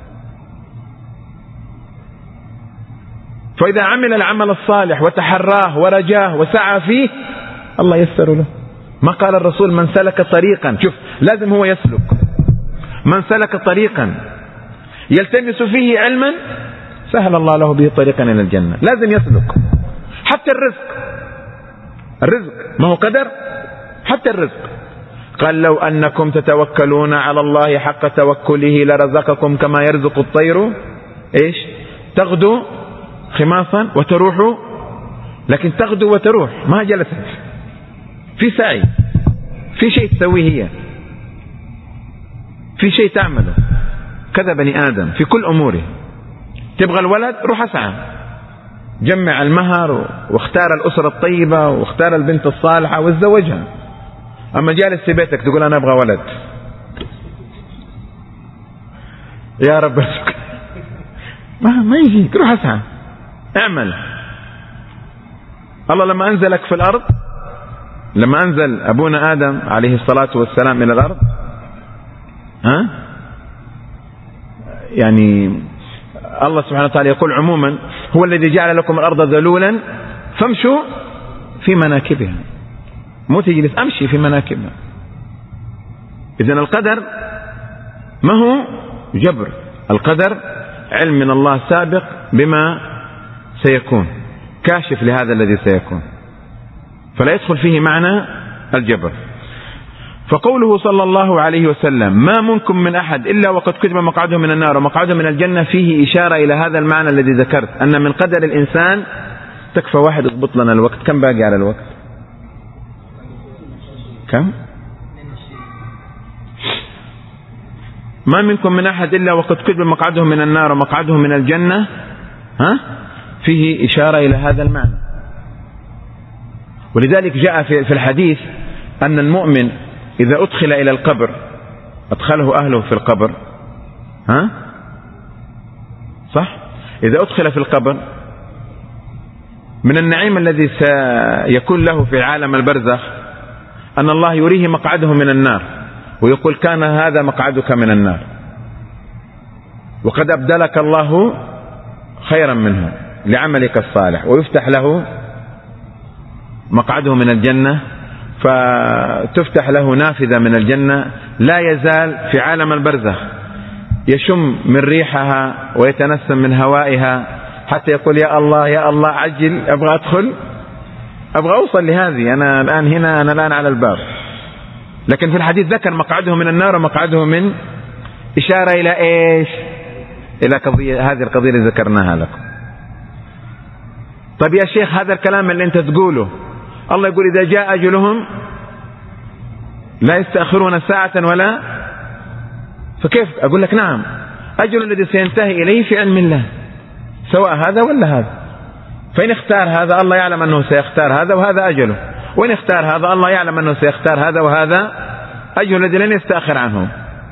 فإذا عمل العمل الصالح وتحراه ورجاه وسعى فيه الله يسر له. ما قال الرسول من سلك طريقا، شوف لازم هو يسلك، من سلك طريقا يلتمس فيه علما سهل الله له به طريقا إلى الجنة، لازم يسلك. حتى الرزق ما هو قدر، حتى الرزق قال لو أنكم تتوكلون على الله حق توكله لرزقكم كما يرزق الطير إيش تغدو خماصا وتروح، لكن تغدو وتروح ما جلست في سعي، في شيء تسويه هي، في شيء تعمله. كذا بني آدم في كل أموره، تبغى الولد روح أسعى، جمع المهر واختار الأسرة الطيبة واختار البنت الصالحة واتزوجها. أما جالس في بيتك تقول أنا أبغى ولد، يا رب ما يجي، روح أسعى اعمل. الله لما أنزلك في الأرض، لما أنزل أبونا آدم عليه الصلاة والسلام إلى الأرض، يعني الله سبحانه وتعالى يقول عموما هو الذي جعل لكم الأرض ذلولا فامشوا في مناكبها، مو تجلس أمشي في مناكبها. إذن القدر ما هو جبر، القدر علم من الله سابق بما سيكون، كاشف لهذا الذي سيكون، فلا يدخل فيه معنى الجبر. فقوله صلى الله عليه وسلم ما منكم من أحد إلا وقد كتب مقعده من النار ومقعده من الجنة، فيه إشارة إلى هذا المعنى الذي ذكرت، أن من قدر الإنسان. تكفى واحد اضبط لنا الوقت، كم باقي على الوقت؟ كم؟ ما منكم من أحد إلا وقد كتب مقعده من النار ومقعده من الجنة، فيه إشارة إلى هذا المعنى. ولذلك جاء في الحديث أن المؤمن إذا أدخل إلى القبر أدخله أهله في القبر، صح؟ إذا أدخل في القبر من النعيم الذي سيكون له في عالم البرزخ أن الله يريه مقعده من النار ويقول كان هذا مقعدك من النار وقد أبدلك الله خيرا منه لعملك الصالح، ويفتح له مقعده من الجنة، فتفتح له نافذة من الجنة، لا يزال في عالم البرزخ يشم من ريحها ويتنسم من هوائها حتى يقول يا الله يا الله عجل، أبغى أدخل، أبغى أوصل لهذه، أنا الآن هنا، أنا الآن على الباب. لكن في الحديث ذكر مقعده من النار ومقعده من، إشارة إلى إيش؟ إلى قضية، هذه القضية اللي ذكرناها لكم. طيب يا شيخ هذا الكلام اللي أنت تقوله الله يقول إذا جاء أجلهم لا يستأخرون ساعة ولا، فكيف؟ أقول لك نعم، أجل الذي سينتهي إليه في علم الله، سواء هذا ولا هذا. فإن اختار هذا الله يعلم أنه سيختار هذا وهذا أجله، وإن اختار هذا الله يعلم أنه سيختار هذا وهذا أجل الذي لن يستأخر عنه.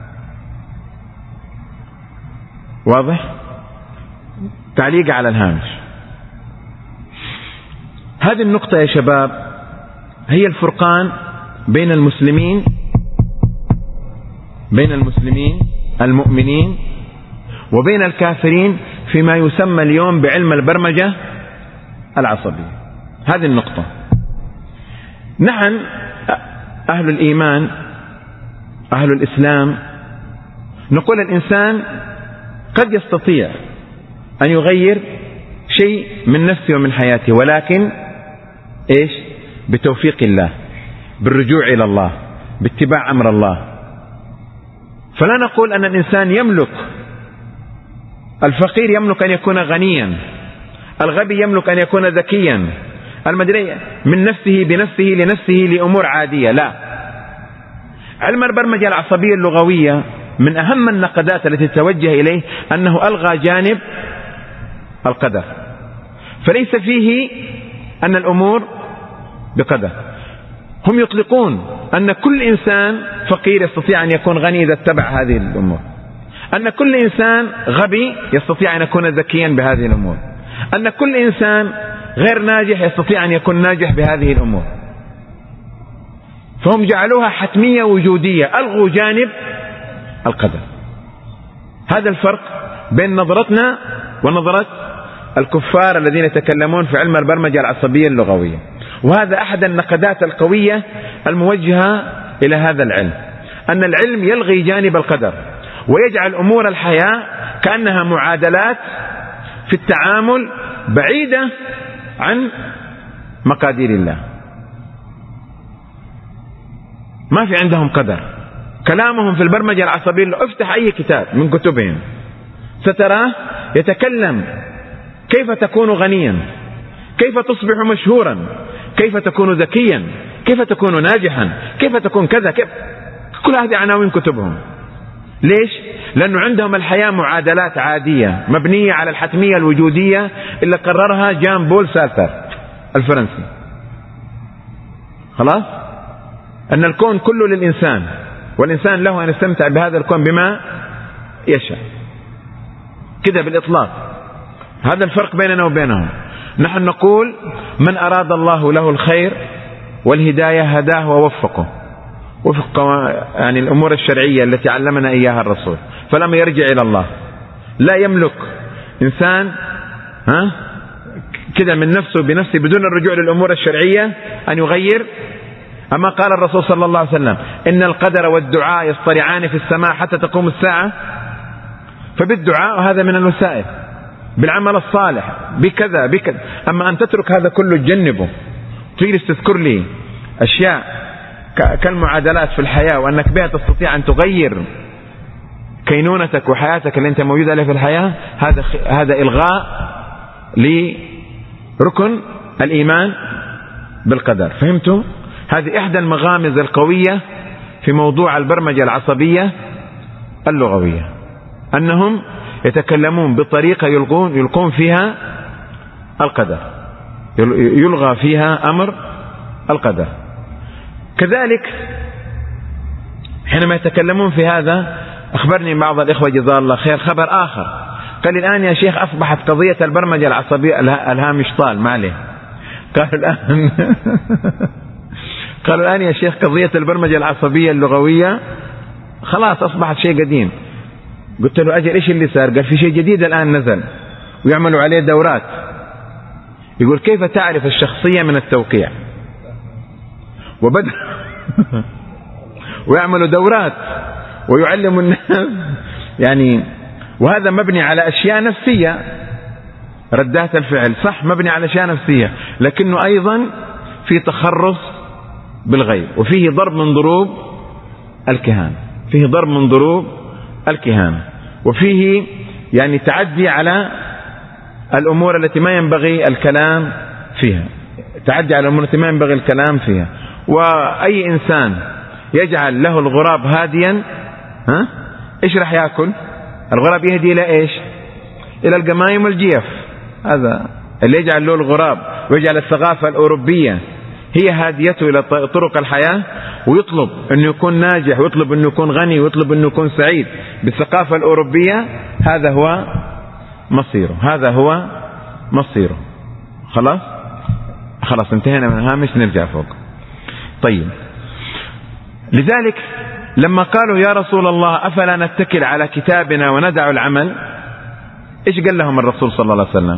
واضح؟ تعليق على الهامش. هذه النقطة يا شباب هي الفرقان بين المسلمين بين المسلمين المؤمنين وبين الكافرين فيما يسمى اليوم بعلم البرمجة العصبية. هذه النقطة. نحن أهل الإيمان أهل الإسلام نقول الإنسان قد يستطيع أن يغير شيء من نفسه ومن حياته، ولكن إيش؟ بتوفيق الله، بالرجوع إلى الله، باتباع أمر الله. فلا نقول أن الإنسان يملك، الفقير يملك أن يكون غنيا، الغبي يملك أن يكون ذكيا، المدري من نفسه بنفسه لنفسه لأمور عادية. لا، علم البرمجة العصبية اللغوية من أهم النقدات التي توجه إليه أنه ألغى جانب القدر، فليس فيه أن الأمور بقدر. هم يطلقون أن كل إنسان فقير يستطيع أن يكون غني إذا اتبع هذه الأمور، أن كل إنسان غبي يستطيع أن يكون ذكيا بهذه الأمور، أن كل إنسان غير ناجح يستطيع أن يكون ناجح بهذه الأمور. فهم جعلوها حتمية وجودية، ألغوا جانب القدر. هذا الفرق بين نظرتنا ونظرة الكفار الذين يتكلمون في علم البرمجة العصبية اللغوية. وهذا أحد النقدات القوية الموجهة إلى هذا العلم، أن العلم يلغي جانب القدر ويجعل أمور الحياة كأنها معادلات في التعامل بعيدة عن مقادير الله. ما في عندهم قدر. كلامهم في البرمجة العصبية، افتح أي كتاب من كتبهم ستراه يتكلم كيف تكون غنيا، كيف تصبح مشهورا، كيف تكون ذكيا، كيف تكون ناجحا، كيف تكون كذا، كيف. كل هذه عناوين كتبهم. ليش؟ لأنه عندهم الحياة معادلات عادية مبنية على الحتمية الوجودية اللي قررها جان بول سارتر الفرنسي. خلاص؟ أن الكون كله للإنسان، والإنسان له أن يستمتع بهذا الكون بما يشاء، كده بالإطلاق. هذا الفرق بيننا وبينهم. نحن نقول من أراد الله له الخير والهداية هداه ووفقه وفق يعني الأمور الشرعية التي علمنا إياها الرسول، فلما يرجع إلى الله. لا يملك إنسان كده من نفسه بنفسه بدون الرجوع للأمور الشرعية أن يغير. أما قال الرسول صلى الله عليه وسلم إن القدر والدعاء يصطرعان في السماء حتى تقوم الساعة. فبالدعاء وهذا من الوسائل، بالعمل الصالح، بكذا بكذا. أما أن تترك هذا كله تجنبه، تجلس تذكر لي أشياء كالمعادلات في الحياة وأنك بها تستطيع أن تغير كينونتك وحياتك اللي أنت موجود عليها في الحياة، هذا إلغاء لركن الإيمان بالقدر. فهمتوا؟ هذه إحدى المغامز القوية في موضوع البرمجة العصبية اللغوية، أنهم يتكلمون بطريقة يلقون فيها القدر، يلغى فيها أمر القدر. كذلك حينما يتكلمون في هذا، أخبرني بعض الإخوة جزاه الله خير خبر آخر، قال الآن يا شيخ أصبحت قضية البرمجة العصبية الهامش طال ما عليه. قالوا الآن يا شيخ قضية البرمجة العصبية اللغوية خلاص أصبحت شيء قديم. قلت له أجل إيش اللي صار؟ قال في شيء جديد الآن نزل ويعملوا عليه دورات. يقول كيف تعرف الشخصية من التوقيع؟ وبدأ ويعملوا دورات ويعلموا الناس يعني، وهذا مبني على أشياء نفسية، ردات الفعل صح مبني على أشياء نفسية، لكنه أيضا في تخرص بالغيب، وفيه ضرب من ضروب الكهانة، فيه ضرب من ضروب الكهانة، وفيه يعني تعدي على الأمور التي ما ينبغي الكلام فيها، تعدي على الأمور التي ما ينبغي الكلام فيها. وأي إنسان يجعل له الغراب هاديا إيش راح يأكل؟ الغراب يهدي إلى إيش؟ إلى القمايم والجيف. هذا اللي يجعل له الغراب ويجعل الثقافة الأوروبية هي هاديته إلى طرق الحياة، ويطلب أنه يكون ناجح، ويطلب أنه يكون غني، ويطلب أنه يكون سعيد بالثقافة الأوروبية. هذا هو مصيره، هذا هو مصيره. خلاص انتهينا من الهامش، نرجع فوق. طيب، لذلك لما قالوا يا رسول الله أفلا نتكل على كتابنا وندع العمل، إيش قال لهم الرسول صلى الله عليه وسلم؟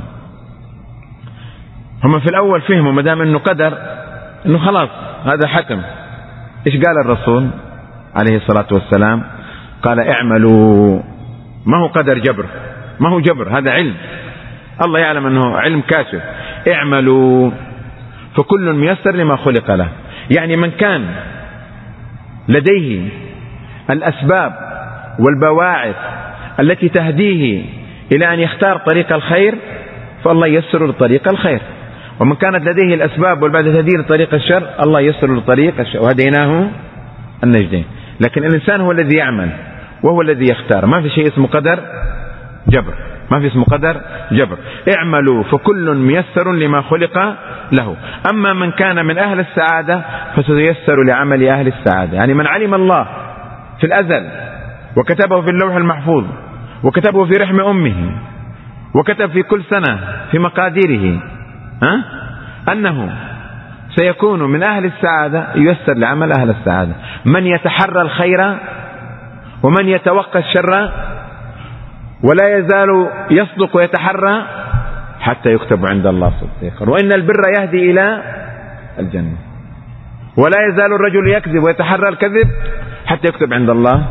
هم في الأول فهموا مدام أنه قدر أنه خلاص هذا حكم. إيش قال الرسول عليه الصلاة والسلام؟ قال اعملوا. ما هو قدر جبر، ما هو جبر، هذا علم، الله يعلم أنه علم كاشف. اعملوا فكل ميسر لما خلق له. يعني من كان لديه الأسباب والبواعث التي تهديه إلى أن يختار طريق الخير فالله يسر لطريق الخير، ومن كانت لديه الأسباب والبعد تهديه لطريق الشر الله يسر لطريق الشر، وهديناه النجدين. لكن الإنسان هو الذي يعمل وهو الذي يختار، ما في شيء اسمه قدر جبر، ما في اسمه قدر جبر. اعملوا فكل ميسر لما خلق له. أما من كان من أهل السعادة فسييسر لعمل أهل السعادة. يعني من علم الله في الأزل وكتبه في اللوح المحفوظ وكتبه في رحم أمه وكتب في كل سنة في مقاديره أنه سيكون من أهل السعادة ييسر لعمل أهل السعادة. من يتحرى الخير ومن يتوقى الشر ولا يزال يصدق ويتحرى حتى يكتب عند الله صديقا، وإن البر يهدي إلى الجنة. ولا يزال الرجل يكذب ويتحرى الكذب حتى يكتب عند الله.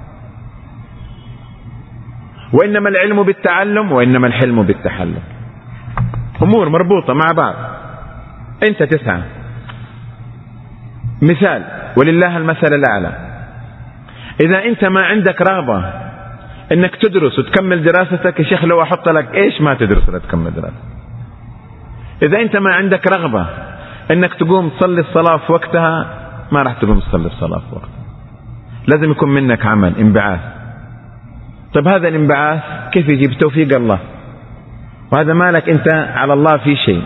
وإنما العلم بالتعلم وإنما الحلم بالتحلم، أمور مربوطة مع بعض. أنت تسعى. مثال ولله المثل الأعلى، إذا أنت ما عندك رغبة إنك تدرس وتكمل دراستك، يا شيخ لو أحط لك إيش ما تدرس ولا تكمل دراستك. إذا أنت ما عندك رغبة إنك تقوم تصلي الصلاة في وقتها ما راح تقوم تصلي الصلاة في وقتها. لازم يكون منك عمل، انبعاث. طيب هذا الانبعاث كيف يجيب؟ توفيق الله، وهذا مالك أنت على الله في شيء.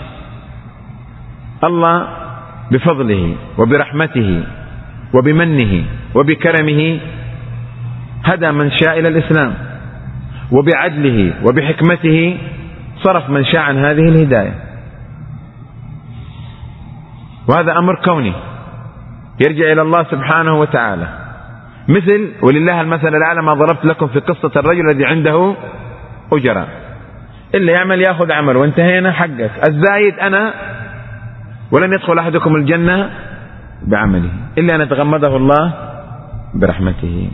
الله بفضله وبرحمته وبمنه وبكرمه هدى من شاء إلى الإسلام، وبعدله وبحكمته صرف من شاء عن هذه الهداية. وهذا أمر كوني يرجع إلى الله سبحانه وتعالى. مثل ولله المثل الأعلى ما ضربت لكم في قصة الرجل الذي عنده أجراء، إلا يعمل يأخذ عمل وانتهينا حقك، الزايد أنا، ولن يدخل أحدكم الجنة بعمله إلا أن يتغمده الله برحمته.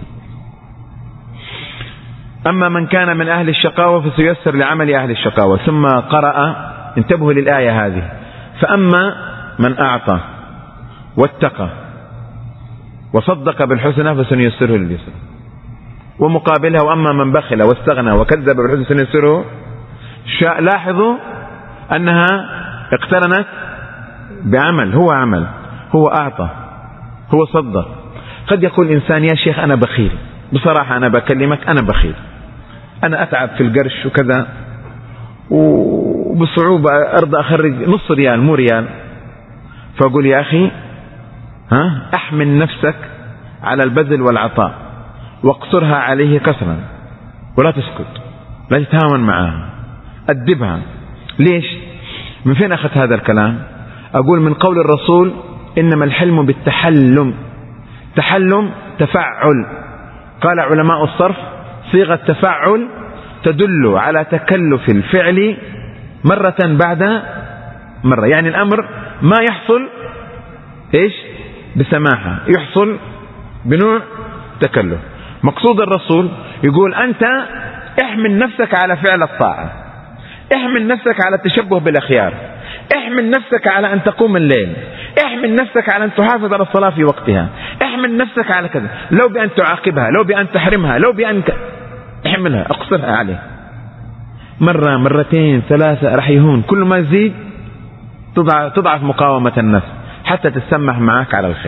أما من كان من أهل الشقاوة فسيسر لعمل أهل الشقاوة. ثم قرأ، انتبهوا للآية هذه، فأما من أعطى واتقى وصدق بالحسنى فسنيسره لليسر، ومقابلها وأما من بخل واستغنى وكذب بالحسنى فسنيسره. لاحظوا أنها اقترنت بعمل، هو عمل، هو أعطى، هو صدق. قد يقول الإنسان يا شيخ أنا بخيل، بصراحة أنا بكلمك أنا بخيل، أنا أتعب في القرش وكذا وبصعوبة أرضى أخرج نص ريال مو ريال. فأقول يا أخي أحمل نفسك على البذل والعطاء واقصرها عليه كسرا، ولا تسكت، لا تتهاون معها، أدبها. ليش؟ من فين أخذت هذا الكلام؟ أقول من قول الرسول إنما الحلم بالتحلم. تحلم تفعل. قال علماء الصرف صيغة تفعل تدل على تكلف الفعل مرة بعد مرة، يعني الأمر ما يحصل إيش بسماحة، يحصل بنوع تكلف. مقصود الرسول يقول أنت احمل نفسك على فعل الطاعة، احمل نفسك على التشبه بالأخيار، احمل نفسك على أن تقوم الليل، احمل نفسك على أن تحافظ على الصلاة في وقتها، احمل نفسك على كذا، لو بأن تعاقبها، لو بأن تحرمها، لو بأن احملها، اقصرها عليه. مرة مرتين ثلاثة راح يهون، كل ما يزيد تضعف مقاومة النفس حتى تسمح معك على الخير،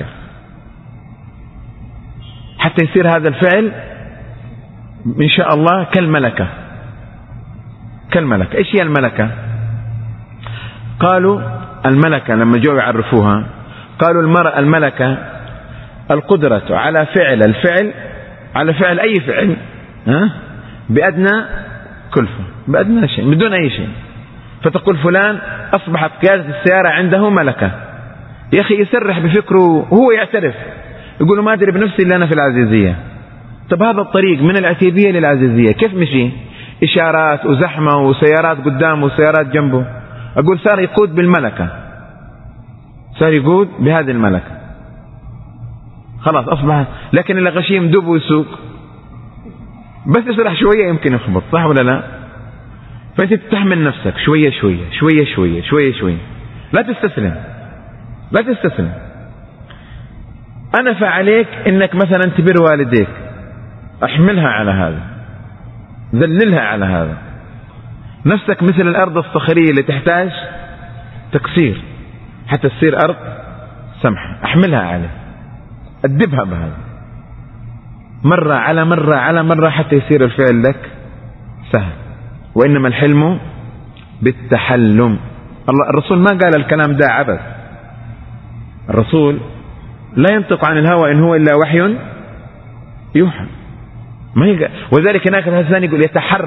حتى يصير هذا الفعل إن شاء الله كالملكة. كالملكة. إيش هي الملكة؟ قالوا الملكة لما جاءوا يعرفوها قالوا الملكة القدرة على فعل الفعل، على فعل أي فعل بأدنى كلفة، بأدنى شيء، بدون أي شيء. فتقول فلان أصبحت قيادة السيارة عنده ملكة. يا أخي يسرح بفكره وهو يعترف يقولوا ما أدري بنفسي إلا أنا في العزيزية. طب هذا الطريق من العتيبية للعزيزية كيف مشي؟ إشارات وزحمة وسيارات قدامه وسيارات جنبه. أقول صار يقود بالملكة، صار يقود بهذه الملكة، خلاص أصبح. لكن اللي غشيم دب ويسوق بس يسرح شوية يمكن يخبط، صح ولا لا؟ فأنت تحمل نفسك شوية شوية شوية شوية شوية شوية، لا تستسلم، لا تستسلم. أنا فعليك إنك مثلا تبر والديك، أحملها على هذا، ذللها على هذا. نفسك مثل الأرض الصخرية اللي تحتاج تكسير حتى تصير أرض سمحة، أحملها عليه، أدبها بهذا مرة على مرة على مرة حتى يصير الفعل لك سهل. وإنما الحلم بالتحلم. الرسول ما قال الكلام ده عبث، الرسول لا ينطق عن الهوى إن هو إلا وحي يوحى. وذلك هناك الهزان يقول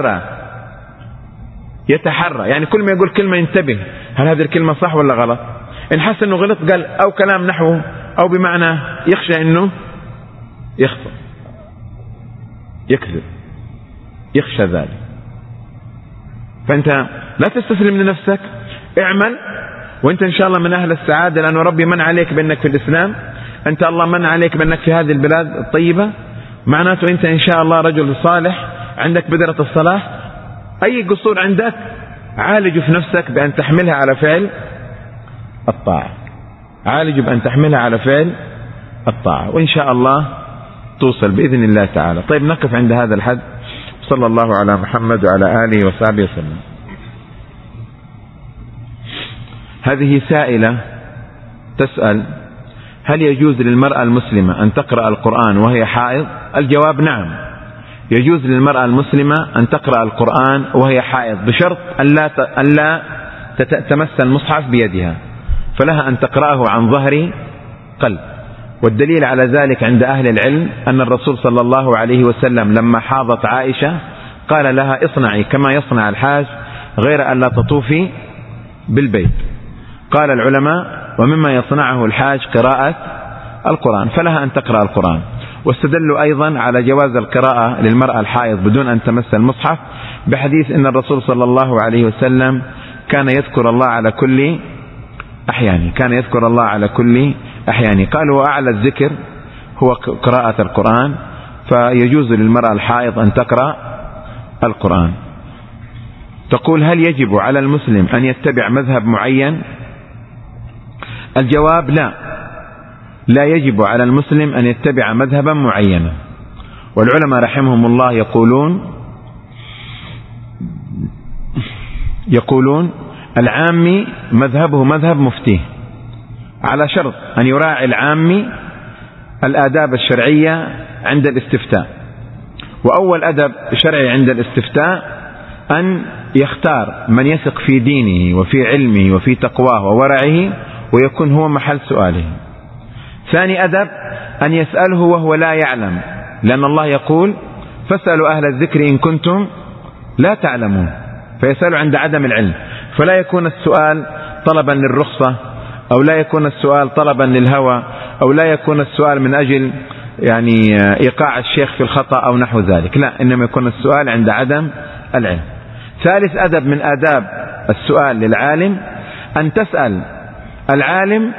يتحرى، يعني كل ما يقول كلمة ينتبه، هل هذه الكلمة صح ولا غلط؟ إن حس إنه غلط قال أو كلام نحوه أو بمعنى يخشى إنه يخطئ يكذب، يخشى ذلك. فأنت لا تستسلم لنفسك، اعمل وأنت إن شاء الله من أهل السعادة، لأنه ربي من عليك بأنك في الإسلام، أنت الله من عليك بأنك في هذه البلاد الطيبة، معناته أنت إن شاء الله رجل صالح، عندك بذرة الصلاح. أي قصور عندك عالج في نفسك بأن تحملها على فعل الطاعة، عالج بأن تحملها على فعل الطاعة، وإن شاء الله توصل بإذن الله تعالى. طيب نقف عند هذا الحد. صلى الله على محمد وعلى آله وصحبه وسلم. هذه سائلة تسأل: هل يجوز للمرأة المسلمة أن تقرأ القرآن وهي حائض؟ الجواب: نعم، يجوز للمرأة المسلمة أن تقرأ القرآن وهي حائض، بشرط أن لا تمس المصحف بيدها، فلها أن تقرأه عن ظهر قلب. والدليل على ذلك عند أهل العلم أن الرسول صلى الله عليه وسلم لما حاضت عائشة قال لها: اصنعي كما يصنع الحاج غير أن لا تطوفي بالبيت. قال العلماء: ومما يصنعه الحاج قراءة القرآن، فلها أن تقرأ القرآن. واستدلوا أيضا على جواز القراءة للمرأة الحائض بدون أن تمس المصحف بحديث أن الرسول صلى الله عليه وسلم كان يذكر الله على كل أحيانه، كان يذكر الله على كل أحيانه. قالوا: وأعلى الذكر هو قراءة القرآن، فيجوز للمرأة الحائض أن تقرأ القرآن. تقول: هل يجب على المسلم أن يتبع مذهب معين؟ الجواب: لا يجب على المسلم أن يتبع مذهبا معينا. والعلماء رحمهم الله يقولون العامي مذهبه مذهب مفتيه، على شرط أن يراعي العامي الآداب الشرعية عند الاستفتاء. وأول أدب شرعي عند الاستفتاء أن يختار من يثق في دينه وفي علمه وفي تقواه وورعه ويكون هو محل سؤاله. ثاني أدب أن يسأله وهو لا يعلم، لأن الله يقول: فاسألوا أهل الذكر إن كنتم لا تعلمون، فيسأل عند عدم العلم. فلا يكون السؤال طلبا للرخصة، أو لا يكون السؤال طلبا للهوى، أو لا يكون السؤال من أجل يعني إيقاع الشيخ في الخطأ أو نحو ذلك، لا، إنما يكون السؤال عند عدم العلم. ثالث أدب من آداب السؤال للعالم أن تسأل العالم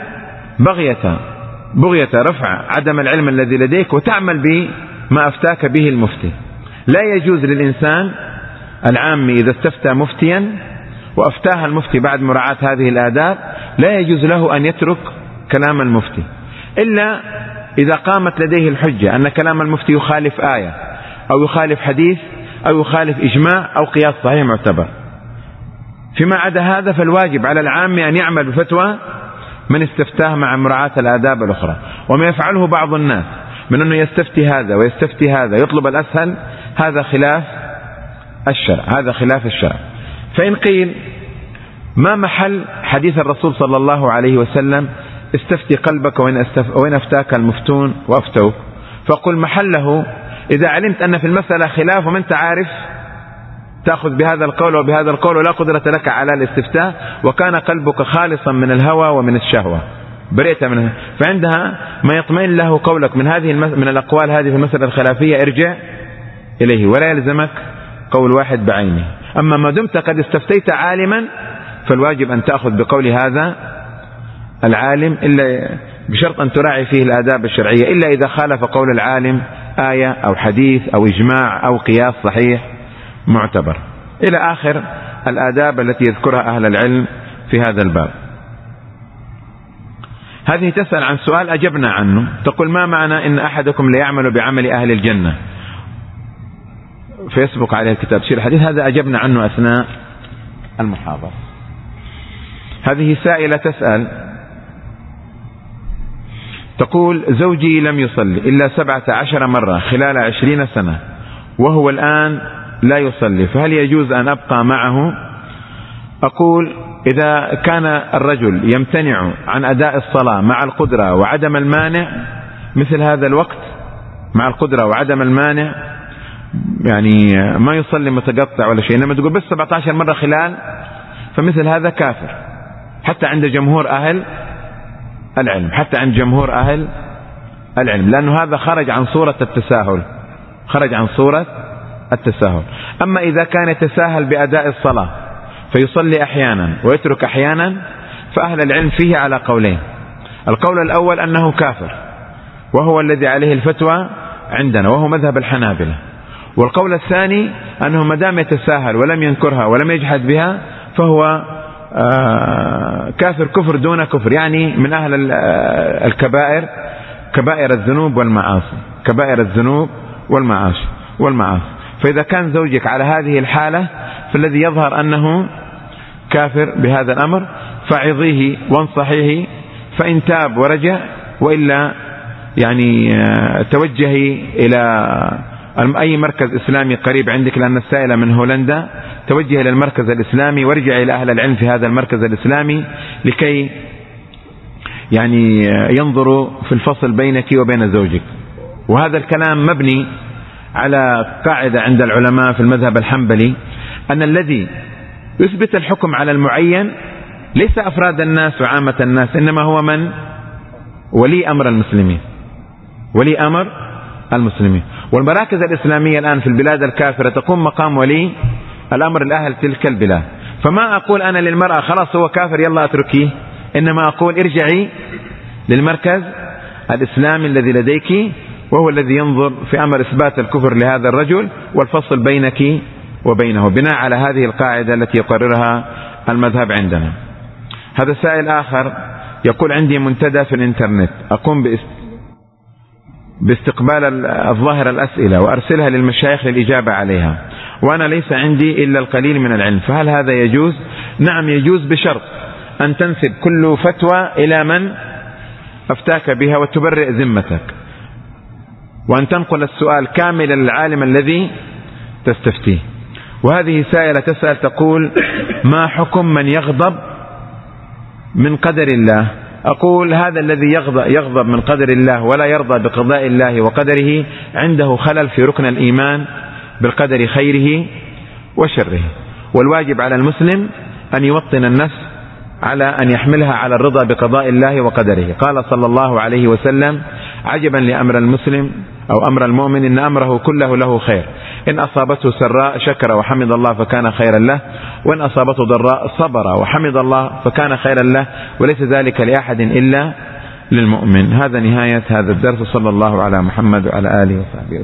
بغية رفع عدم العلم الذي لديك، وتعمل بما أفتاك به المفتي. لا يجوز للإنسان العامي إذا استفتى مفتيا وأفتاها المفتي بعد مراعاة هذه الآداب، لا يجوز له أن يترك كلام المفتي، إلا إذا قامت لديه الحجة أن كلام المفتي يخالف آية أو يخالف حديث أو يخالف إجماع أو قياس صحيح معتبر. فيما عدا هذا فالواجب على العام أن يعمل بفتوى من استفتاه مع مراعاة الآداب الأخرى. وما يفعله بعض الناس من أنه يستفتي هذا ويستفتي هذا يطلب الأسهل، هذا خلاف الشرع. فإن قيل: ما محل حديث الرسول صلى الله عليه وسلم: استفتي قلبك وإن أفتاك المفتون وأفتوك؟ فقل: محله إذا علمت أن في المسألة خلاف ومن تعرف تأخذ بهذا القول وبهذا القول ولا قدرة لك على الاستفتاء، وكان قلبك خالصا من الهوى ومن الشهوة. برئت منها. فعندها ما يطمئن له قولك من هذه من الأقوال هذه في المسألة الخلافية ارجع إليه، ولا يلزمك قول واحد بعينه. أما ما دمت قد استفتيت عالما فالواجب أن تأخذ بقول هذا العالم، إلا بشرط أن تراعي فيه الآداب الشرعية، إلا إذا خالف قول العالم آية أو حديث أو إجماع أو قياس صحيح معتبر، إلى آخر الآداب التي يذكرها أهل العلم في هذا الباب. هذه تسأل عن سؤال أجبنا عنه، تقول ما معنى إن أحدكم ليعمل بعمل أهل الجنة فيسبق عليه الكتاب شير الحديث؟ هذا أجبنا عنه أثناء المحاضرة. هذه سائلة تسأل تقول زوجي لم يصلي إلا 17 مرة خلال 20 سنة وهو الآن لا يصلي، فهل يجوز أن أبقى معه؟ أقول إذا كان الرجل يمتنع عن أداء الصلاة مع القدرة وعدم المانع مثل هذا الوقت، مع القدرة وعدم المانع، يعني ما يصلي متقطع ولا شيء، إنما تقول بس 17 مرة خلال، فمثل هذا كافر حتى عند جمهور أهل العلم، حتى عند جمهور أهل العلم، لأنه هذا خرج عن صورة التساهل، خرج عن صورة التساهل. أما إذا كان يتساهل بأداء الصلاة فيصلي أحيانا ويترك أحيانا، فأهل العلم فيه على قولين. القول الأول أنه كافر وهو الذي عليه الفتوى عندنا وهو مذهب الحنابلة، والقول الثاني أنه مدام يتساهل ولم ينكرها ولم يجحد بها فهو كافر كفر دون كفر، يعني من أهل الكبائر، كبائر الذنوب والمعاصي، كبائر الذنوب والمعاصي. فإذا كان زوجك على هذه الحالة فالذي يظهر أنه كافر بهذا الأمر، فعظيه وانصحيه، فإن تاب ورجع، وإلا يعني توجهي إلى أي مركز إسلامي قريب عندك، لأن السائلة من هولندا، توجه إلى المركز الإسلامي وارجع إلى أهل العلم في هذا المركز الإسلامي لكي يعني ينظروا في الفصل بينك وبين زوجك. وهذا الكلام مبني على قاعدة عند العلماء في المذهب الحنبلي، أن الذي يثبت الحكم على المعين ليس أفراد الناس وعامة الناس، إنما هو من؟ ولي أمر المسلمين، ولي أمر المسلمين. والمراكز الإسلامية الآن في البلاد الكافرة تقوم مقام ولي الأمر الأهل تلك البلاد. فما أقول أنا للمرأة خلاص هو كافر يلا أتركيه، إنما أقول ارجعي للمركز الإسلامي الذي لديك، وهو الذي ينظر في أمر إثبات الكفر لهذا الرجل والفصل بينك وبينه بناء على هذه القاعدة التي يقررها المذهب عندنا. هذا سائل آخر يقول عندي منتدى في الإنترنت أقوم باستقبال الظاهر الأسئلة وأرسلها للمشايخ للإجابة عليها، وأنا ليس عندي إلا القليل من العلم، فهل هذا يجوز؟ نعم يجوز، بشرط أن تنسب كل فتوى إلى من أفتاك بها وتبرئ ذمتك، وأن تنقل السؤال كاملا للعالم الذي تستفتيه. وهذه سائلة تسأل تقول ما حكم من يغضب من قدر الله؟ أقول هذا الذي يغضب من قدر الله ولا يرضى بقضاء الله وقدره عنده خلل في ركن الإيمان بالقدر خيره وشره، والواجب على المسلم أن يوطن النفس على أن يحملها على الرضا بقضاء الله وقدره. قال صلى الله عليه وسلم عجبا لأمر المسلم أو أمر المؤمن إن أمره كله له خير، إن أصابته سراء شكر وحمد الله فكان خيرا له، وإن أصابته ضراء صبر وحمد الله فكان خيرا له، وليس ذلك لأحد إلا للمؤمن. هذا نهاية هذا الدرس، صلى الله على محمد وعلى آله وصحبه.